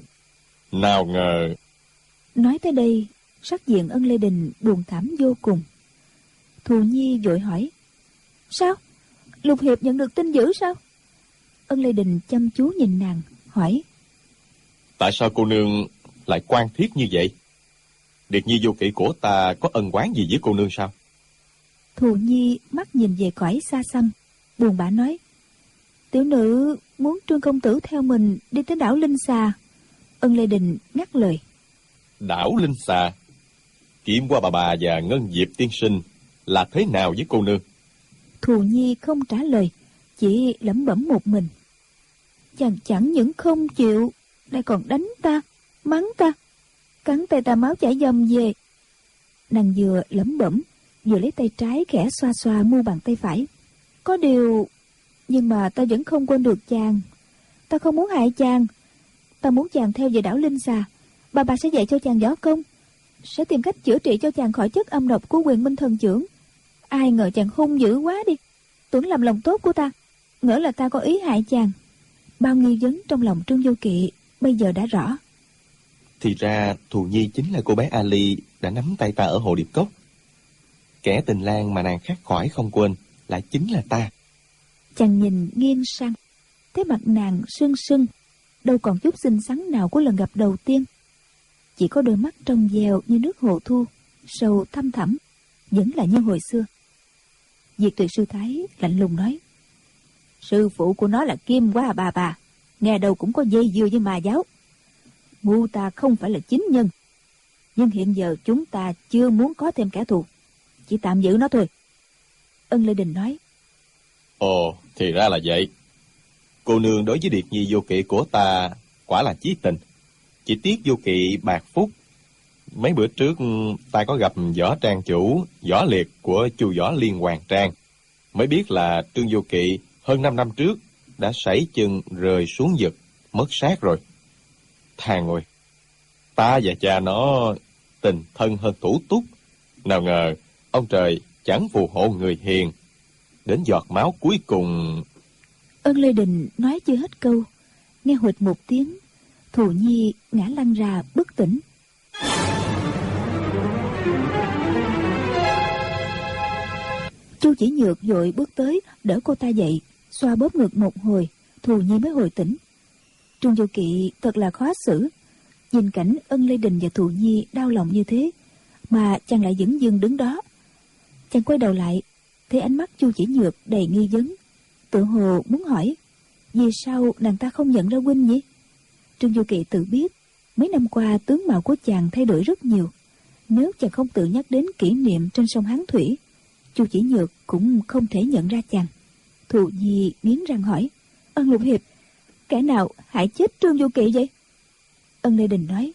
ngờ. Nói tới đây, sắc diện Ân Lê Đình buồn thảm vô cùng. Thù Nhi vội hỏi: Sao? Lục Hiệp nhận được tin dữ sao? Ân Lê Đình chăm chú nhìn nàng, hỏi: Tại sao cô nương lại quan thiết như vậy? Điệt Nhi Vô Kỵ của ta có ân oán gì với cô nương sao? Thù Nhi mắt nhìn về cõi xa xăm, buồn bã nói: Tiểu nữ muốn Trương công tử theo mình đi tới đảo Linh Xà. Ân Lê Đình ngắt lời: Đảo Linh Xà? Kiểm qua bà và Ngân Diệp tiên sinh là thế nào với cô nương? Thù Nhi không trả lời, chỉ lẩm bẩm một mình: Chàng chẳng những không chịu, lại còn đánh ta, mắng ta, cắn tay ta máu chảy dầm về. Nàng vừa lẩm bẩm, vừa lấy tay trái khẽ xoa xoa mu bàn tay phải. Có điều, nhưng mà ta vẫn không quên được chàng. Ta không muốn hại chàng. Ta muốn chàng theo về đảo Linh Xà. Bà sẽ dạy cho chàng võ công, sẽ tìm cách chữa trị cho chàng khỏi chất âm độc của Quyền Minh Thần Chưởng. Ai ngờ chàng hung dữ quá đi, tưởng làm lòng tốt của ta, ngỡ là ta có ý hại chàng. Bao nghi vấn trong lòng Trương Vô Kỵ bây giờ đã rõ. Thì ra Thù Nhi chính là cô bé Ali đã nắm tay ta ở Hồ Điệp Cốc. Kẻ tình lang mà nàng khắc khoải không quên lại chính là ta. Chàng nhìn nghiêng sang, thấy mặt nàng sưng sưng, đâu còn chút xinh xắn nào của lần gặp đầu tiên. Chỉ có đôi mắt trong veo như nước hồ thu, sâu thăm thẳm, vẫn là như hồi xưa. Diệt Tuyệt sư thái lạnh lùng nói: Sư phụ của nó là Kim Hoa bà, nghe đâu cũng có dây dưa với ma giáo. Ngu ta không phải là chính nhân, nhưng hiện giờ chúng ta chưa muốn có thêm kẻ thù, chỉ tạm giữ nó thôi. Ân Lê Đình nói. Ồ, thì ra là vậy. Cô nương đối với Điệt Nhi vô kỵ của ta quả là chí tình. Chỉ tiếc vô kỵ bạc phúc. Mấy bữa trước ta có gặp võ trang chủ, võ liệt của chu võ Liên Hoàng Trang, mới biết là Trương Vô Kỵ hơn 5 năm trước đã sảy chân rơi xuống vực, mất xác rồi. Thằng ơi, ta và cha nó tình thân hơn thủ túc. Nào ngờ ông trời chẳng phù hộ người hiền, đến giọt máu cuối cùng. Ân Lê Đình nói chưa hết câu, nghe huỵch một tiếng, Thù Nhi ngã lăn ra bất tỉnh. Chu Chỉ Nhược vội bước tới đỡ cô ta dậy, xoa bóp ngực một hồi, Thù Nhi mới hồi tỉnh. Trương Vô Kỵ thật là khó xử, nhìn cảnh Ân Lê Đình và Thù Nhi đau lòng như thế mà chàng lại dửng dưng đứng đó. Chàng quay đầu lại, thấy ánh mắt Chu Chỉ Nhược đầy nghi vấn, tự hồ muốn hỏi vì sao nàng ta không nhận ra huynh nhỉ. Trương Vô Kỵ tự biết mấy năm qua tướng mạo của chàng thay đổi rất nhiều, nếu chàng không tự nhắc đến kỷ niệm trên sông Hán Thủy, Chu Chỉ Nhược cũng không thể nhận ra chàng. Thù Nhi nghiến răng hỏi, Ân Lục Hiệp, kẻ nào hại chết Trương Vô Kỵ vậy? Ân Lê Đình nói,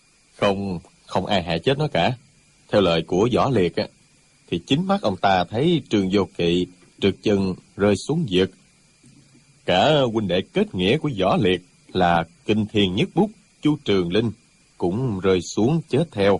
Không ai hại chết nó cả. Theo lời của võ liệt á, thì chính mắt ông ta thấy Trương Vô Kỵ trượt chân rơi xuống vực. Cả huynh đệ kết nghĩa của võ liệt là Kinh Thiên Nhất Bút, Chu Trường Linh cũng rơi xuống chết theo.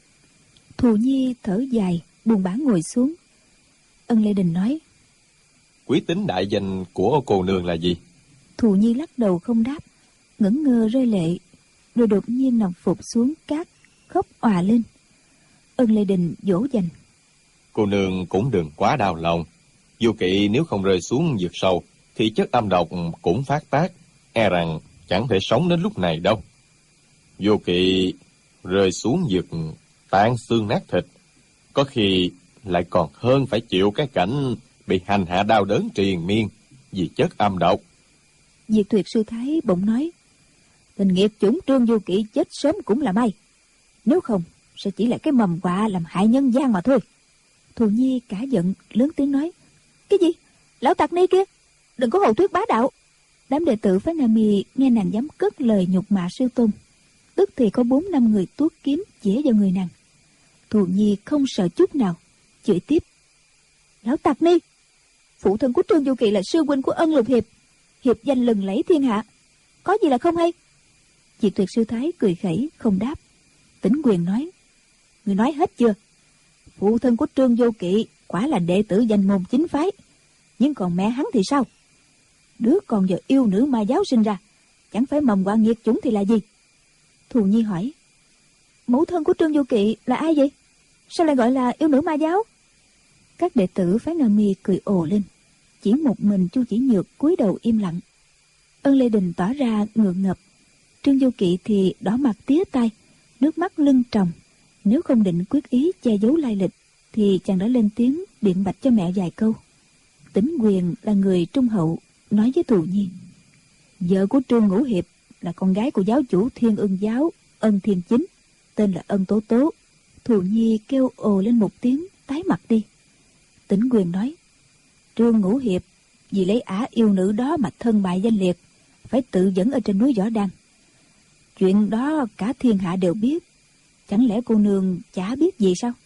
Thù Nhi thở dài, buồn bã ngồi xuống. Ân Lê Đình nói, Quý tính đại danh của cô nương là gì? Thù Nhi lắc đầu không đáp, ngẩn ngơ rơi lệ, rồi đột nhiên nằm phục xuống cát, khóc òa lên. Ân Lê Đình dỗ dành, Cô nương cũng đừng quá đau lòng. Vô Kỵ nếu không rơi xuống vực sâu thì chất âm độc cũng phát tác, e rằng chẳng thể sống đến lúc này đâu. Vô Kỵ rơi xuống vực tan xương nát thịt, có khi lại còn hơn phải chịu cái cảnh bị hành hạ đau đớn triền miên vì chất âm độc. Diệt Tuyệt sư thái bỗng nói, tình nghiệp chủng Trương Vô Kỵ chết sớm cũng là may, nếu không sẽ chỉ là cái mầm họa làm hại nhân gian mà thôi. Thù Nhi cả giận lớn tiếng nói, cái gì? Lão tặc ni kia, đừng có hồ thuyết bá đạo. Đám đệ tử phái Nam Mi nghe nàng dám cất lời nhục mạ sư tôn, tức thì có 4-5 người tuốt kiếm chĩa vào người nàng. Thù Nhi không sợ chút nào, chửi tiếp, lão tặc ni, phụ thân của Trương Vô Kỵ là sư huynh của Ân Lục Hiệp, hiệp danh lừng lẫy thiên hạ, có gì là không hay? Diệt Tuyệt sư thái cười khẩy không đáp. Tĩnh Quyền nói, người nói hết chưa? Phụ thân của Trương Vô Kỵ quả là đệ tử danh môn chính phái, nhưng còn mẹ hắn thì sao? Đứa con do yêu nữ ma giáo sinh ra, chẳng phải mầm họa nghiệt chủng thì là gì? Thù Nhi hỏi, mẫu thân của Trương Vô Kỵ là ai vậy? Sao lại gọi là yêu nữ ma giáo? Các đệ tử phái Nga Mi cười ồ lên, chỉ một mình Chu Chỉ Nhược cúi đầu im lặng. Ân Lê Đình tỏ ra ngượng ngập, Trương Vô Kỵ thì đỏ mặt tía tai, nước mắt lưng tròng. Nếu không định quyết ý che giấu lai lịch thì chàng đã lên tiếng biện bạch cho mẹ vài câu. Tĩnh Quyền là người trung hậu, nói với Thù Nhi, vợ của Trương Ngũ Hiệp là con gái của giáo chủ Thiên Ưng giáo Ân Thiên Chính, tên là Ân Tố Tố. Thù Nhi kêu ồ lên một tiếng, tái mặt đi. Tĩnh Quyền nói, Trương Ngũ Hiệp vì lấy ả yêu nữ đó mà thân bại danh liệt, phải tự dẫn ở trên núi Võ Đăng. Chuyện đó cả thiên hạ đều biết, chẳng lẽ cô nương chả biết gì sao?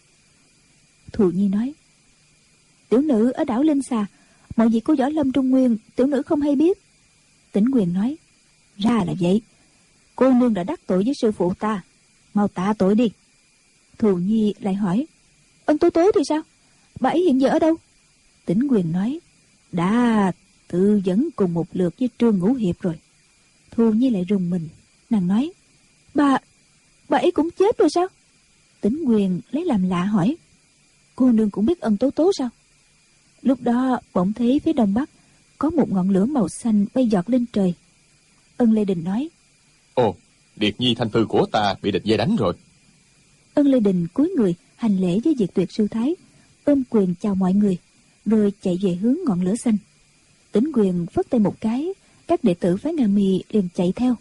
Thù Nhi nói, tiểu nữ ở đảo Linh Xà, mọi việc của Võ Lâm Trung Nguyên tiểu nữ không hay biết. Tĩnh Quyền nói, ra là vậy, cô nương đã đắc tội với sư phụ ta, mau tạ tội đi. Thù Nhi lại hỏi, Ân Tố Tố thì sao, bà ấy hiện giờ ở đâu? Tĩnh Quyền nói, đã tự dẫn cùng một lượt với Trương Ngũ Hiệp rồi. Thù Nhi lại rùng mình, nàng nói, bà ấy cũng chết rồi sao? Tĩnh Quyền lấy làm lạ hỏi, cô nương cũng biết Ân Tố Tố sao? Lúc đó bỗng thấy phía đông bắc có một ngọn lửa màu xanh bay giọt lên trời. Ân Lê Đình nói, Ồ, Điệt Nhi thanh thư của ta bị địch dây đánh rồi. Ân Lê Đình cúi người hành lễ với Diệt Tuyệt sư thái, ôm quyền chào mọi người, rồi chạy về hướng ngọn lửa xanh. Tĩnh Quyền phất tay một cái, các đệ tử phái Nga Mi liền chạy theo.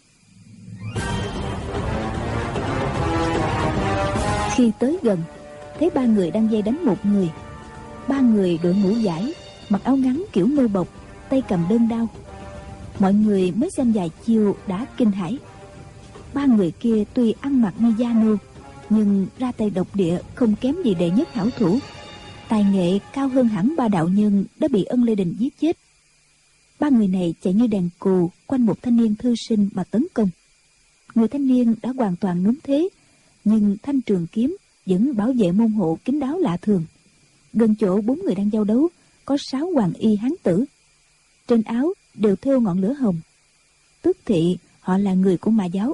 Khi tới gần, thấy ba người đang dây đánh một người. Ba người đội mũ dải, mặc áo ngắn kiểu nô bộc, tay cầm đơn đao. Mọi người mới xem vài chiêu đã kinh hãi. Ba người kia tuy ăn mặc như gia nô, nhưng ra tay độc địa không kém gì đệ nhất hảo thủ. Tài nghệ cao hơn hẳn ba đạo nhân đã bị Ân Lê Đình giết chết. Ba người này chạy như đàn cù quanh một thanh niên thư sinh mà tấn công. Người thanh niên đã hoàn toàn núm thế, nhưng thanh trường kiếm vẫn bảo vệ môn hộ kín đáo lạ thường. Gần chỗ bốn người đang giao đấu có 6 hoàng y hán tử, trên áo đều thêu ngọn lửa hồng. Tức thị họ là người của Ma giáo.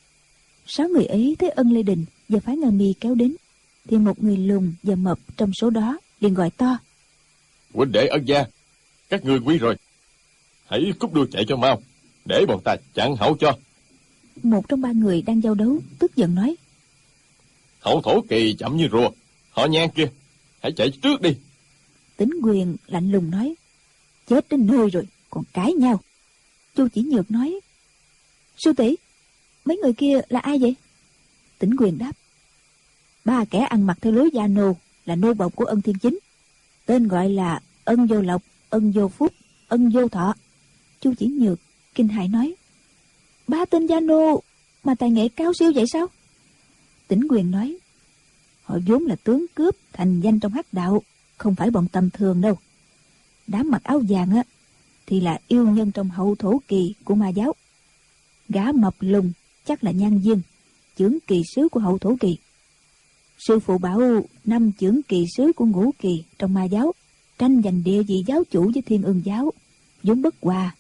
6 người ấy thấy Ân Lê Đình và phái Nga Mi kéo đến, thì một người lùn và mập trong số đó liền gọi to: Huynh đệ Ân gia, các ngươi quý rồi, hãy cúp đuôi chạy cho mau, để bọn ta chặn hậu cho. Một trong ba người đang giao đấu tức giận nói: Hậu thổ kỳ chậm như rùa, họ Nhan kia, hãy chạy trước đi. Tĩnh Quyền lạnh lùng nói: Chết đến nơi rồi còn cãi nhau. Chu Chỉ Nhược nói: Sư tỷ, mấy người kia là ai vậy? Tĩnh Quyền đáp: 3 kẻ ăn mặc theo lối gia nô, là nô bộc của Ân Thiên Chính, tên gọi là Ân Vô Lộc, Ân Vô Phúc, Ân Vô Thọ. Chu Chỉ Nhược kinh hãi nói: 3 tên gia nô mà tài nghệ cao siêu vậy sao? Tĩnh Quyền nói: Họ vốn là tướng cướp thành danh trong hắc đạo, không phải bọn tầm thường đâu. Đám mặc áo vàng á thì là yêu nhân trong hậu thổ kỳ của Ma giáo. Gã mập lùn chắc là Nhan Viên, chưởng kỳ sứ của hậu thổ kỳ. Sư phụ bảo 5 chưởng kỳ sứ của ngũ kỳ trong Ma giáo tranh giành địa vị giáo chủ với Thiên Ương giáo, vốn bất hòa.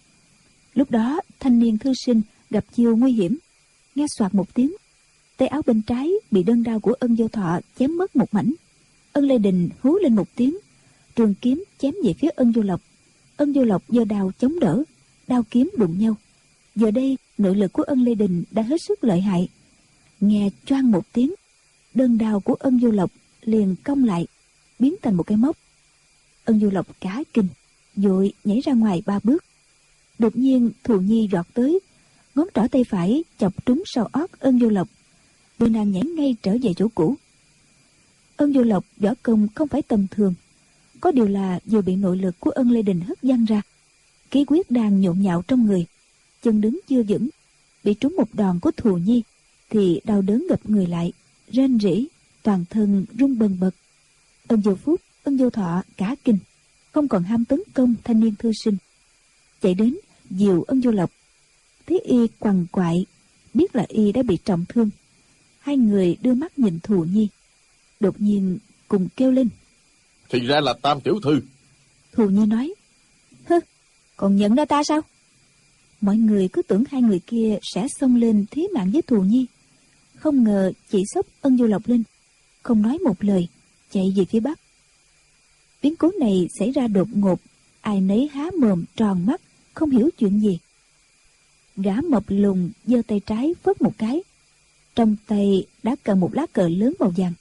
Lúc đó thanh niên thư sinh gặp chiêu nguy hiểm, nghe soạt một tiếng, tay áo bên trái bị đơn đao của Ân Vô Thọ chém mất một mảnh. Ân Lê Đình hú lên một tiếng, trường kiếm chém về phía Ân Vô Lộc. Ân Vô Lộc giơ đao chống đỡ, đao kiếm đụng nhau. Giờ đây nội lực của Ân Lê Đình đã hết sức lợi hại. Nghe choang một tiếng, đơn đao của Ân Vô Lộc liền cong lại, biến thành một cái móc. Ân Vô Lộc cả kinh, vội nhảy ra ngoài 3 bước. Đột nhiên Thù Nhi vọt tới, ngón trỏ tay phải chọc trúng sau ót Ân Vô Lộc, rồi nàng nhảy ngay trở về chỗ cũ. Ân Vô Lộc võ công không phải tầm thường, có điều là vừa bị nội lực của Ân Lê Đình hất văng ra, khí huyết đang nhộn nhạo trong người, chân đứng chưa vững, bị trúng một đòn của Thù Nhi thì đau đớn gập người lại, rên rỉ, toàn thân run bần bật. Ân Vô Phúc, Ân Vô Thọ cả kinh, không còn ham tấn công thanh niên thư sinh, chạy đến dìu Ân Vô Lộc. Thấy y quằn quại, biết là y đã bị trọng thương. Hai người đưa mắt nhìn Thù Nhi, đột nhiên cùng kêu lên: Thì ra là Tam tiểu thư. Thù Nhi nói: Hơ, còn nhận ra ta sao? Mọi người cứ tưởng hai người kia sẽ xông lên thí mạng với Thù Nhi, không ngờ chỉ xốc Ân Vô Lộc lên, không nói một lời, chạy về phía bắc. Biến cố này xảy ra đột ngột, ai nấy há mồm tròn mắt, không hiểu chuyện gì. Gã mập lùn giơ tay trái phất một cái, trong tay đã cầm một lá cờ lớn màu vàng.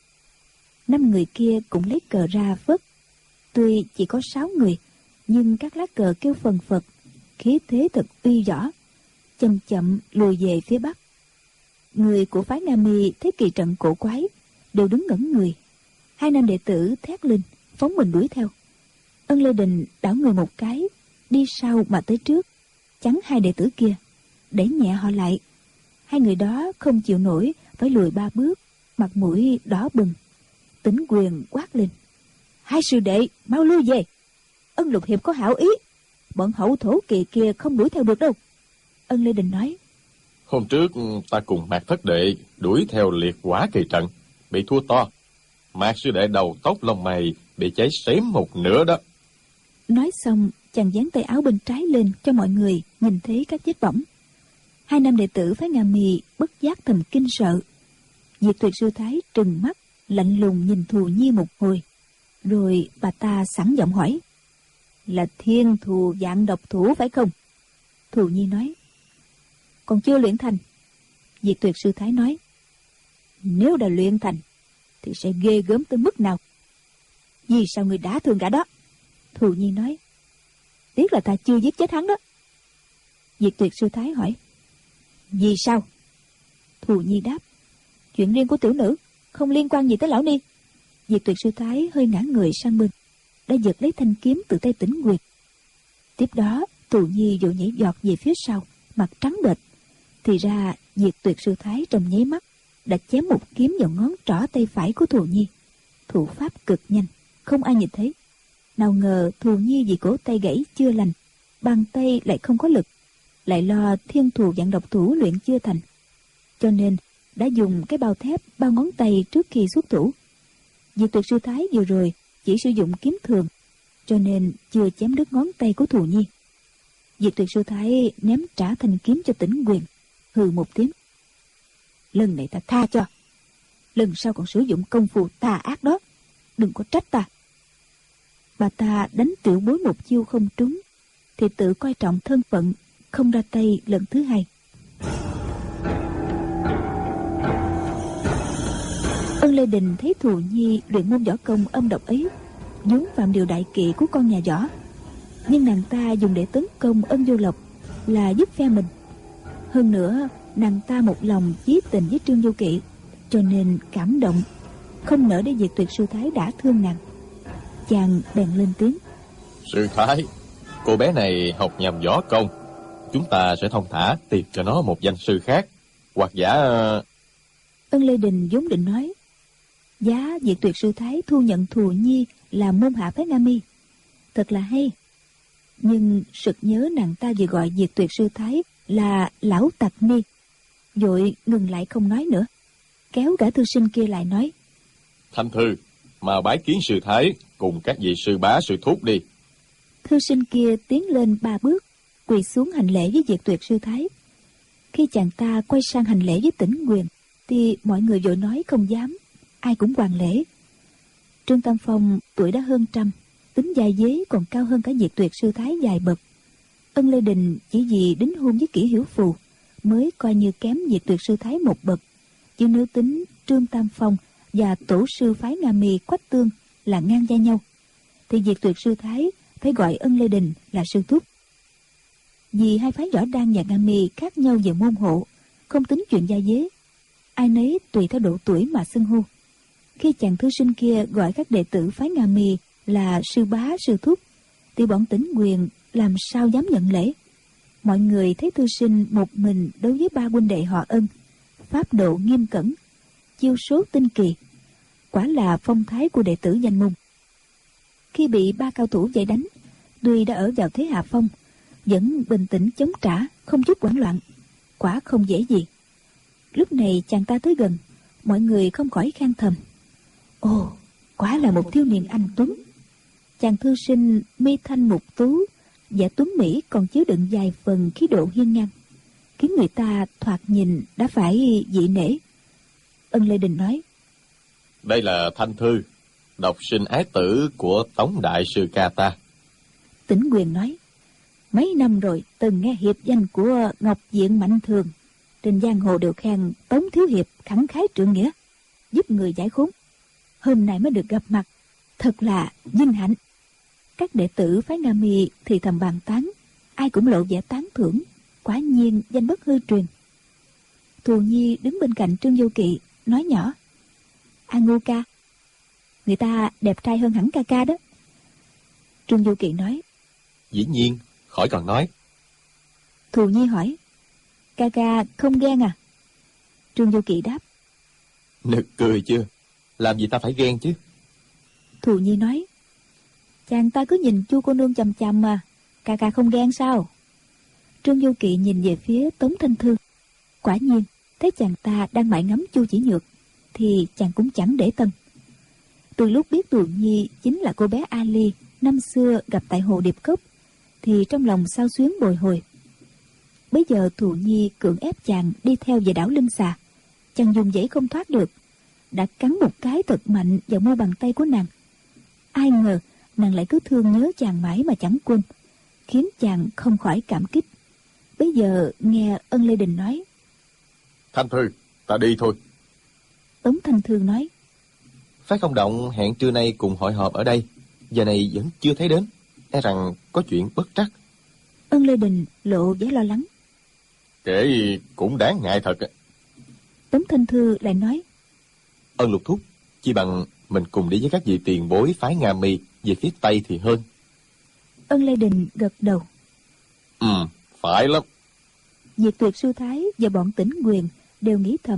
5 người kia cũng lấy cờ ra phất. Tuy chỉ có 6 người, nhưng các lá cờ kêu phần phật, khí thế thật uy võ, chậm chậm lùi về phía bắc. Người của phái Nga Mi thấy kỳ trận cổ quái, đều đứng ngẩn người. 2 nam đệ tử thét lên, phóng mình đuổi theo. Ân Lê Đình đảo người một cái, đi sau mà tới trước, chắn 2 đệ tử kia, đẩy nhẹ họ lại. 2 người đó không chịu nổi, phải lùi 3 bước, mặt mũi đỏ bừng. Tĩnh Quyền quát lên: 2 sư đệ mau lui về, Ân Lục hiệp có hảo ý, bọn hậu thổ kỳ kia không đuổi theo được đâu. Ân Lê Đình nói: Hôm trước ta cùng Mạc thất đệ đuổi theo liệt quả kỳ trận, bị thua to. Mạc sư đệ đầu tóc lông mày bị cháy xém một nửa đó. Nói xong chàng dán tay áo bên trái lên cho mọi người nhìn thấy các vết bỏng. 2 nam đệ tử phái Nga Mi bất giác thầm kinh sợ. Diệt Tuyệt sư thái trừng mắt lạnh lùng nhìn Thù Nhi một hồi, rồi bà ta sẵn giọng hỏi: Là thiên thù dạng độc thủ phải không? Thù Nhi nói: Còn chưa luyện thành. Diệt Tuyệt sư thái nói: Nếu đã luyện thành thì sẽ ghê gớm tới mức nào? Vì sao người đã thương cả đó? Thù Nhi nói: Tiếc là ta chưa giết chết hắn đó. Diệt Tuyệt sư thái hỏi: Vì sao? Thù Nhi đáp: Chuyện riêng của tiểu nữ, không liên quan gì tới lão ni. Diệt Tuyệt sư thái hơi ngã người sang bên, đã giật lấy thanh kiếm từ tay Tĩnh Quyền. Tiếp đó Thù Nhi vội nhảy giọt về phía sau, mặt trắng bệch. Thì ra Diệt Tuyệt sư thái trong nháy mắt đã chém một kiếm vào ngón trỏ tay phải của Thù Nhi. Thủ pháp cực nhanh, không ai nhìn thấy. Nào ngờ Thù Nhi vì cổ tay gãy chưa lành, bàn tay lại không có lực, lại lo thiên thù vạn độc thủ luyện chưa thành, cho nên đã dùng cái bao thép bao ngón tay trước khi xuất thủ. Diệt Tuyệt sư thái vừa rồi chỉ sử dụng kiếm thường, cho nên chưa chém đứt ngón tay của Thù Nhi. Diệt Tuyệt sư thái ném trả thanh kiếm cho Tĩnh Quyền, hừ một tiếng: Lần này ta tha cho, lần sau còn sử dụng công phu tà ác đó, đừng có trách ta. Bà ta đánh tiểu bối một chiêu không trúng, thì tự coi trọng thân phận, không ra tay lần thứ hai. Ân Lê Đình thấy Thù Nhi luyện môn võ công âm độc ấy vốn phạm điều đại kỵ của con nhà võ, nhưng nàng ta dùng để tấn công Ân Vô Lộc là giúp phe mình. Hơn nữa nàng ta một lòng chí tình với Trương Vô Kỵ, cho nên cảm động, không nỡ để Diệt Tuyệt sư thái đã thương nàng. Chàng bèn lên tiếng: Sư thái, cô bé này học nhầm võ công, chúng ta sẽ thông thả tìm cho nó một danh sư khác, hoặc giả... Ân Lê Đình vốn định nói: Giá Diệt Tuyệt sư thái thu nhận Thù Nhi là môn hạ phái Nam Y, thật là hay. Nhưng sực nhớ nàng ta vừa gọi Diệt Tuyệt sư thái là lão tặc ni, vội ngừng lại không nói nữa, kéo gã thư sinh kia lại nói: Thanh thư, mà bái kiến sư thái cùng các vị sư bá sư thúc đi. Thư sinh kia tiến lên 3 bước, quỳ xuống hành lễ với Diệt Tuyệt sư thái. Khi chàng ta quay sang hành lễ với Tĩnh Quyền, thì mọi người vội nói không dám, ai cũng hoàn lễ. Trương Tam Phong tuổi đã hơn trăm, tính giai dế còn cao hơn cả Diệt Tuyệt sư thái vài bậc. Ân Lê Đình chỉ vì đính hôn với Kỷ Hiểu Phù mới coi như kém Diệt Tuyệt sư thái một bậc, chứ nếu tính Trương Tam Phong và tổ sư phái Nga Mi Quách Tương là ngang vai nhau, thì Diệt Tuyệt sư thái phải gọi Ân Lê Đình là sư thúc. Vì hai phái Võ Đan và Nga Mi khác nhau về môn hộ, không tính chuyện gia dế, ai nấy tùy theo độ tuổi mà xưng hô. Khi chàng thư sinh kia gọi các đệ tử phái Nga Mi là sư bá sư thúc, thì bọn Tĩnh Quyền làm sao dám nhận lễ. Mọi người thấy thư sinh một mình đối với 3 huynh đệ họ Ân, pháp độ nghiêm cẩn, chiêu số tinh kỳ, quả là phong thái của đệ tử danh môn. Khi bị 3 cao thủ vây đánh, tuy đã ở vào thế hạ phong, vẫn bình tĩnh chống trả, không chút hoảng loạn, quả không dễ gì. Lúc này chàng ta tới gần, mọi người không khỏi khen thầm: Ồ, quả là một thiếu niên anh tuấn. Chàng thư sinh mi thanh mục tú, vẻ tuấn mỹ còn chứa đựng vài phần khí độ hiên ngang, khiến người ta thoạt nhìn đã phải dị nể. Ân Lê Đình nói: Đây là Thanh thư, độc sinh ái tử của Tống đại sư ca ta. Tĩnh Quyền nói: Mấy năm rồi từng nghe hiệp danh của Ngọc Diện Mạnh Thường, trên giang hồ đều khen Tống thiếu hiệp khẳng khái trượng nghĩa, giúp người giải khốn. Hôm nay mới được gặp mặt, thật là vinh hạnh. Các đệ tử phái Nga Mi thì thầm bàn tán, ai cũng lộ vẻ tán thưởng, quả nhiên danh bất hư truyền. Thù Nhi đứng bên cạnh Trương Vô Kỵ nói nhỏ: A Ngưu ca, người ta đẹp trai hơn hẳn ca ca đó. Trương Vô Kỵ nói: Dĩ nhiên, khỏi cần nói. Thù Nhi hỏi: Ca ca không ghen à? Trương Vô Kỵ đáp: Nực cười chưa, làm gì ta phải ghen chứ. Thù Nhi nói: Chàng ta cứ nhìn Chu cô nương chằm chằm mà, ca ca không ghen sao? Trương Vô Kỵ nhìn về phía Tống Thanh Thư, quả nhiên thấy chàng ta đang mải ngắm Chu Chỉ Nhược, thì chàng cũng chẳng để tâm. Từ lúc biết Thù Nhi chính là cô bé Ali năm xưa gặp tại hồ Điệp Cốc, thì trong lòng sao xuyến bồi hồi. Bây giờ Thù Nhi cưỡng ép chàng đi theo về đảo Linh Xà, chàng dùng dãy không thoát được, đã cắn một cái thật mạnh vào mu bàn tay của nàng. Ai ngờ nàng lại cứ thương nhớ chàng mãi mà chẳng quên, khiến chàng không khỏi cảm kích. Bây giờ nghe Ân Lê Đình nói: Thanh thư, ta đi thôi. Tống Thanh Thư nói: Phái Không Động hẹn trưa nay cùng hội họp ở đây, giờ này vẫn chưa thấy đến. e rằng có chuyện bất trắc. Ân Lê Đình lộ vẻ lo lắng. Kể cũng đáng ngại thật. Tống Thanh Thư lại nói: Ân Lục thúc, chi bằng mình cùng đi với các vị tiền bối phái Nga Mi về phía Tây thì hơn. Ân Lê Đình gật đầu. Phải lắm. Diệt Tuyệt Sư Thái và bọn Tĩnh Quyền đều nghĩ thầm: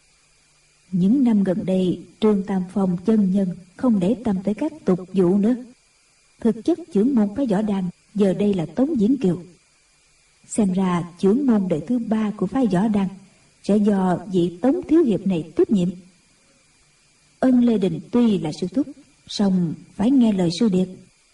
những năm gần đây Trương Tam Phong chân nhân không để tâm tới các tục vụ nữa. Thực chất trưởng môn phái Võ Đăng giờ đây là Tống Diễn Kiều. Xem ra trưởng môn đệ thứ 3 của phái Võ Đăng sẽ do vị Tống thiếu hiệp này tiếp nhiệm. Ân Lê Đình tuy là sư thúc, song phải nghe lời sư điệt.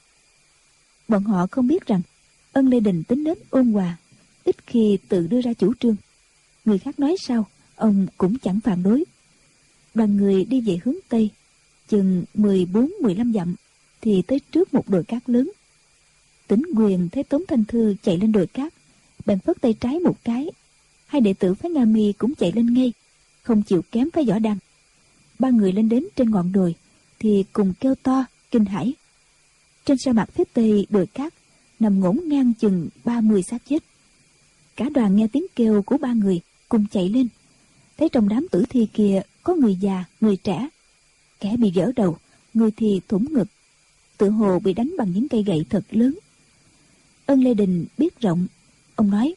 Bọn họ không biết rằng Ân Lê Đình tính nết ôn hòa, ít khi tự đưa ra chủ trương. Người khác nói sao, ông cũng chẳng phản đối. Đoàn người đi về hướng Tây, chừng 14-15 dặm thì tới trước một đồi cát lớn. Tĩnh Quyền thấy Tống Thanh Thư chạy lên đồi cát, bèn phất tay trái một cái. Hai đệ tử phái Nga Mi cũng chạy lên ngay, không chịu kém phái Võ Đăng. Ba người lên đến trên ngọn đồi thì cùng kêu to kinh hãi. Trên sa mạc phía tây đồi cát nằm ngổn ngang chừng 30 xác chết. Cả đoàn nghe tiếng kêu của ba người cùng chạy lên, thấy trong đám tử thi kia có người già, người trẻ, kẻ bị vỡ đầu, người thì thủng ngực, tự hồ bị đánh bằng những cây gậy thật lớn. Ân Lê Đình biết rộng, ông nói: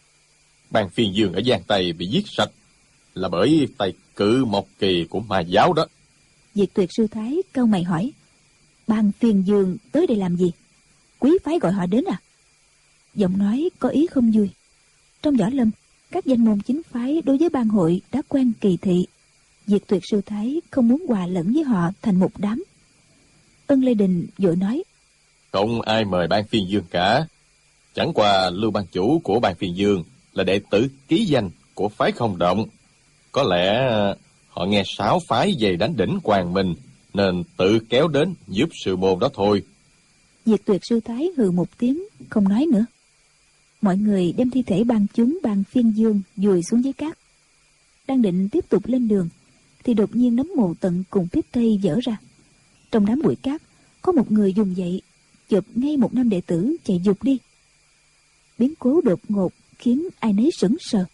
Bàn Phiên Dương ở Giang Tây bị giết sạch là bởi tay Cự Mộc Kỳ của Ma giáo đó. Diệt Tuyệt Sư Thái cau mày hỏi: Bàn Phiên Dương tới đây làm gì? Quý phái gọi họ đến à? Giọng nói có ý không vui. Trong võ lâm, các danh môn chính phái đối với bang hội đã quen kỳ thị. Diệt Tuyệt Sư Thái không muốn hòa lẫn với họ thành một đám. Ân Lê Đình vội nói: Không ai mời Bàn Phiên Dương cả. Chẳng qua Lưu ban chủ của Bàn Phiên Dương là đệ tử ký danh của phái Không Động. Có lẽ họ nghe sáu phái về đánh đỉnh Quang Minh nên tự kéo đến giúp sư môn đó thôi. Diệt Tuyệt Sư Thái hừ một tiếng, không nói nữa. Mọi người đem thi thể ban chúng Bàn Phiên Dương vùi xuống dưới cát. Đang định tiếp tục lên đường thì đột nhiên nấm mồ tận cùng phía tây vỡ ra. Trong đám bụi cát có một người dùng dậy chụp ngay một nam đệ tử chạy giục đi. Biến cố đột ngột khiến ai nấy sững sờ.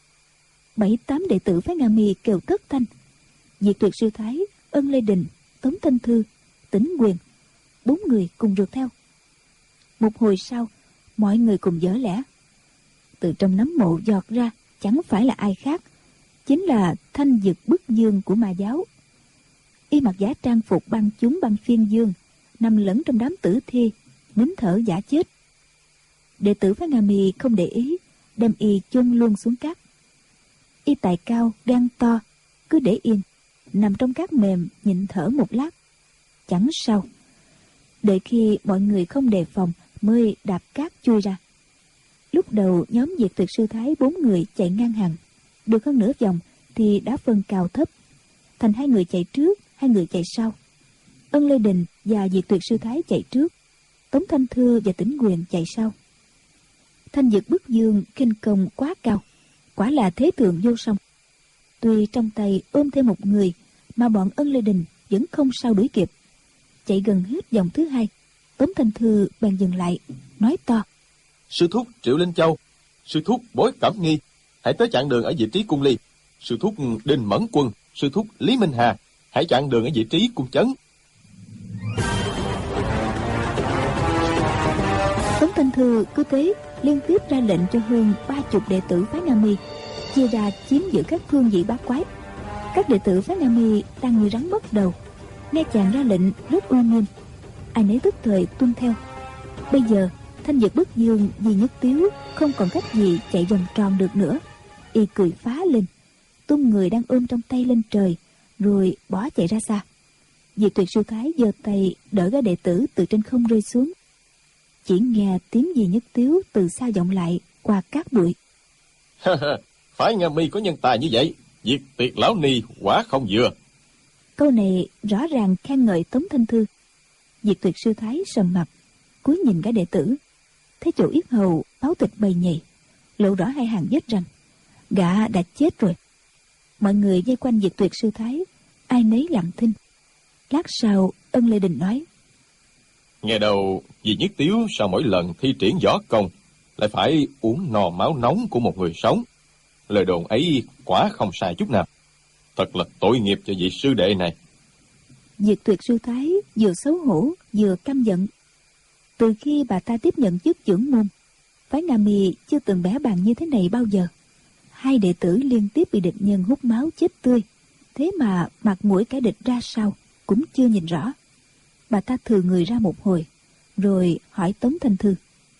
7-8 đệ tử phái Nga Mi kêu thất thanh. Diệt Tuyệt Sư Thái, Ân Lê Đình, Tống Thanh Thư, Tĩnh Quyền, 4 người cùng rượt theo. Một hồi sau, mọi người cùng vỡ lẽ. Từ trong nấm mộ giọt ra chẳng phải là ai khác, chính là Thanh Dực Bức Dương của Ma giáo. Y mặc giả trang phục băng chúng Bàn Phiên Dương, nằm lẫn trong đám tử thi, nín thở giả chết. Đệ tử phái Nga Mi không để ý, đem y chôn luôn xuống cát. Y tài cao, gan to, cứ để yên, nằm trong cát mềm nhịn thở một lát. Chẳng sao. Đợi khi mọi người không đề phòng mới đạp cát chui ra. Lúc đầu nhóm Diệt Tuyệt Sư Thái 4 người chạy ngang hàng, được hơn nửa vòng thì đã phân cao thấp, thành 2 người chạy trước, 2 người chạy sau. Ân Lê Đình và Diệt Tuyệt Sư Thái chạy trước, Tống Thanh Thư và Tĩnh Quyền chạy sau. Thanh Dực Bức Dương khinh công quá cao, quả là thế thượng vô song. Tuy trong tay ôm thêm một người mà bọn Ân Lê Đình vẫn không sao đuổi kịp. Chạy gần hết vòng thứ 2, Tống Thanh Thư bèn dừng lại, nói to: Sư thúc Triệu Linh Châu, sư thúc Bối Cẩm Nghi, hãy tới chặn đường ở vị trí Cung Ly. Sư thúc Đinh Mẫn Quân, sư thúc Lý Minh Hà, hãy chặn đường ở vị trí Cung Chấn. Tống Thanh Thư cứ thế liên tiếp ra lệnh cho hơn 30 đệ tử phái Nga Mi chia ra chiếm giữ các phương vị bát quái. Các đệ tử phái Nga Mi đang như rắn mất đầu, nghe chàng ra lệnh rất uy nghiêm, ai nấy tức thời tuân theo. Bây giờ Thanh Dực Bức Dương vì Nhất Tiếu không còn cách gì chạy vòng tròn được nữa. Y cười phá lên, tung người đang ôm trong tay lên trời, rồi bỏ chạy ra xa. Diệt Tuyệt Sư Thái giơ tay đỡ gã đệ tử từ trên không rơi xuống. Chỉ nghe tiếng gì Nhất Tiếu từ xa vọng lại qua cát bụi: Phái Nga Mi có nhân tài như vậy, Diệt Tuyệt lão ni quả không vừa. Câu này rõ ràng khen ngợi Tống Thanh Thư. Diệt Tuyệt Sư Thái sầm mặt, cúi nhìn gã đệ tử, thấy chỗ yết hầu máu thịt bầy nhầy, lộ rõ 2 hàng vết răng. Gã đã chết rồi. Mọi người vây quanh Diệt Tuyệt Sư Thái, ai nấy lặng thinh. Lát sau Ân Lê Đình nói: Nghe đầu vì Nhất Tiếu sau mỗi lần thi triển võ công lại phải uống no máu nóng của một người sống. Lời đồn ấy quả không sai chút nào. Thật là tội nghiệp cho vị sư đệ này. Diệt Tuyệt sư thái vừa xấu hổ vừa căm giận. Từ khi bà ta tiếp nhận chức trưởng môn, phái Nga Mi chưa từng bẽ bàng như thế này bao giờ. 2 đệ tử liên tiếp bị địch nhân hút máu chết tươi, thế mà mặt mũi kẻ địch ra sao cũng chưa nhìn rõ. Bà ta thừa người ra một hồi, rồi hỏi Tống Thanh Thư: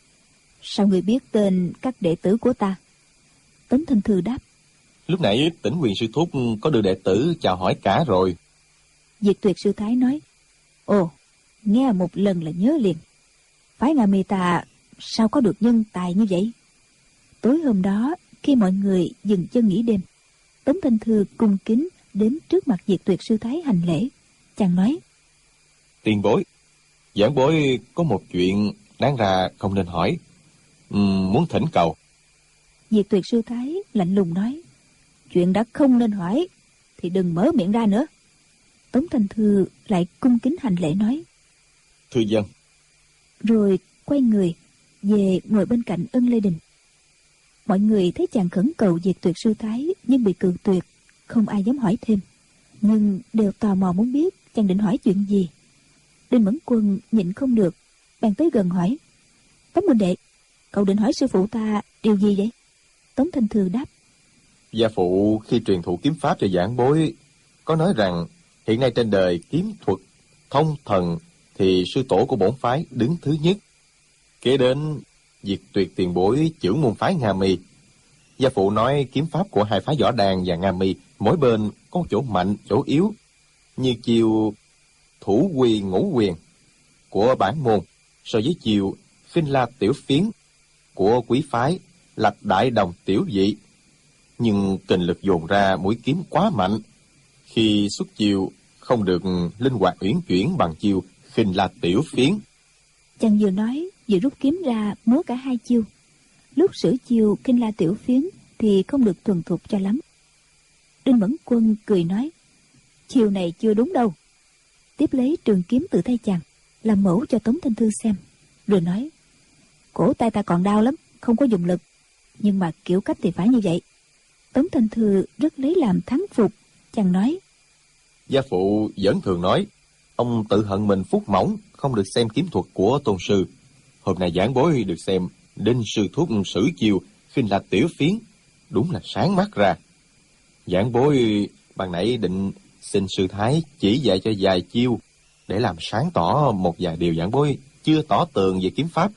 sao người biết tên các đệ tử của ta? Tống Thanh Thư đáp: Lúc nãy Tĩnh Quyền sư thúc có đưa đệ tử chào hỏi cả rồi. Diệt Tuyệt sư thái nói: ồ, nghe một lần là nhớ liền. Phái Nga Mi ta sao có được nhân tài như vậy? Tối hôm đó, khi mọi người dừng chân nghỉ đêm, Tống Thanh Thư cung kính đến trước mặt Diệt Tuyệt sư thái hành lễ. Chàng nói: Tiền bối, giảng bối có một chuyện đáng ra không nên hỏi, muốn thỉnh cầu. Diệt Tuyệt sư thái lạnh lùng nói: chuyện đã không nên hỏi thì đừng mở miệng ra nữa. Tống Thanh Thư lại cung kính hành lễ nói: Thưa dân. Rồi quay người về ngồi bên cạnh Ân Lê Đình. Mọi người thấy chàng khẩn cầu Diệt Tuyệt sư thái nhưng bị cự tuyệt, không ai dám hỏi thêm, nhưng đều tò mò muốn biết chàng định hỏi chuyện gì. Đinh Mẫn Quân nhịn không được, bèn tới gần hỏi: Tống huynh đệ, cậu định hỏi sư phụ ta điều gì vậy? Tống Thanh Thư đáp: Gia phụ khi truyền thụ kiếm pháp cho giảng bối có nói rằng hiện nay trên đời kiếm thuật thông thần thì sư tổ của bổn phái đứng thứ nhất, kế đến Diệt Tuyệt tiền bối trưởng môn phái Nga Mi. Gia phụ nói kiếm pháp của 2 phái Võ Đàn và Nga Mi mỗi bên có chỗ mạnh chỗ yếu, như chiêu thủ quy ngũ quyền của bản môn so với chiêu khinh la tiểu phiến của quý phái lập đại đồng tiểu dị. Nhưng kình lực dồn ra mũi kiếm quá mạnh, khi xuất chiêu không được linh hoạt uyển chuyển bằng chiêu khinh la tiểu phiến. Chàng vừa nói vừa rút kiếm ra múa cả 2 chiêu. Lúc sử chiêu khinh la tiểu phiến thì không được thuần thục cho lắm. Đinh Mẫn Quân cười nói: chiêu này chưa đúng đâu. Tiếp lấy trường kiếm từ tay chàng làm mẫu cho Tống Thanh Thư xem, rồi nói: cổ tay ta còn đau lắm, không có dùng lực, nhưng mà kiểu cách thì phải như vậy. Tống Thanh Thư rất lấy làm thắng phục. Chàng nói: Gia phụ vẫn thường nói ông tự hận mình phúc mỏng không được xem kiếm thuật của tôn sư. Hôm nay giảng bối được xem Đinh sư thúc sử chiêu khinh la tiểu phiến, đúng là sáng mắt ra. Giảng bối ban nãy định xin sư thái chỉ dạy cho vài chiêu để làm sáng tỏ một vài điều giảng bối chưa tỏ tường về kiếm pháp.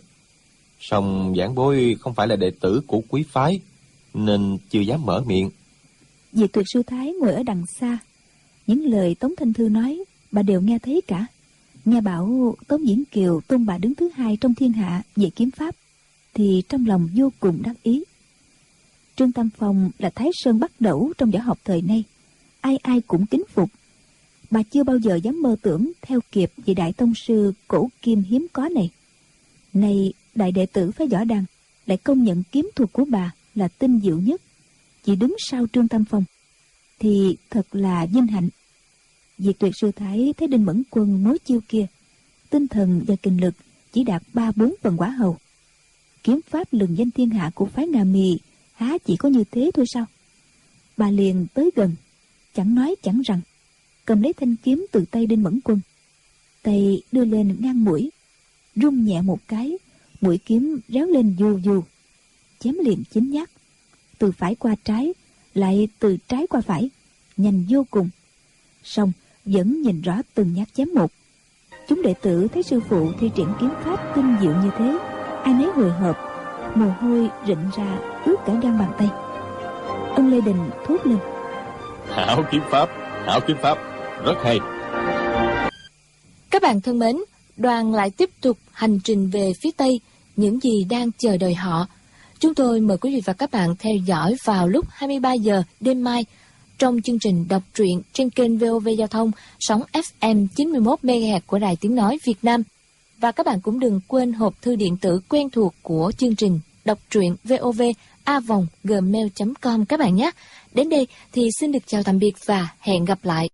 Song giảng bối không phải là đệ tử của quý phái nên chưa dám mở miệng. Diệt Tuyệt sư thái ngồi ở đằng xa, những lời Tống Thanh Thư nói bà đều nghe thấy cả. Nghe bảo Tống Diễn Kiều tôn bà đứng thứ 2 trong thiên hạ về kiếm pháp thì trong lòng vô cùng đắc ý. Trương Tam Phong là Thái Sơn bắt đẩu trong võ học thời nay, ai ai cũng kính phục. Bà chưa bao giờ dám mơ tưởng theo kịp vị đại tông sư cổ kim hiếm có này. Nay đại đệ tử phái Võ Đàn lại công nhận kiếm thuật của bà là tinh diệu nhất, chỉ đứng sau Trương Tam Phong, thì thật là vinh hạnh. Diệt Tuyệt sư thái thấy Đinh Mẫn Quân múa chiêu kia, tinh thần và kình lực chỉ đạt 3-4 phần quả hầu. Kiếm pháp lừng danh thiên hạ của phái Nga Mi há chỉ có như thế thôi sao? Bà liền tới gần, chẳng nói chẳng rằng, cầm lấy thanh kiếm từ tay Đinh Mẫn Quân, tay đưa lên ngang mũi, rung nhẹ một cái, mũi kiếm réo lên du du, chém liền 9 nhát, từ phải qua trái, lại từ trái qua phải, nhanh vô cùng. Song vẫn nhìn rõ từng nhát chém một. Chúng đệ tử thấy sư phụ thi triển kiếm pháp tinh diệu như thế, ai nấy hồi hộp, mồ hôi rịn ra ướt cả gang bàn tay. Ân Lê Đình thốt lên: Hảo kiếm pháp, rất hay. Các bạn thân mến, đoàn lại tiếp tục hành trình về phía Tây, những gì đang chờ đợi họ. Chúng tôi mời quý vị và các bạn theo dõi vào lúc 23 giờ đêm mai trong chương trình đọc truyện trên kênh VOV Giao thông sóng FM 91 MHz của Đài Tiếng nói Việt Nam. Và các bạn cũng đừng quên hộp thư điện tử quen thuộc của chương trình đọc truyện VOV@gmail.com các bạn nhé. Đến đây thì xin được chào tạm biệt và hẹn gặp lại.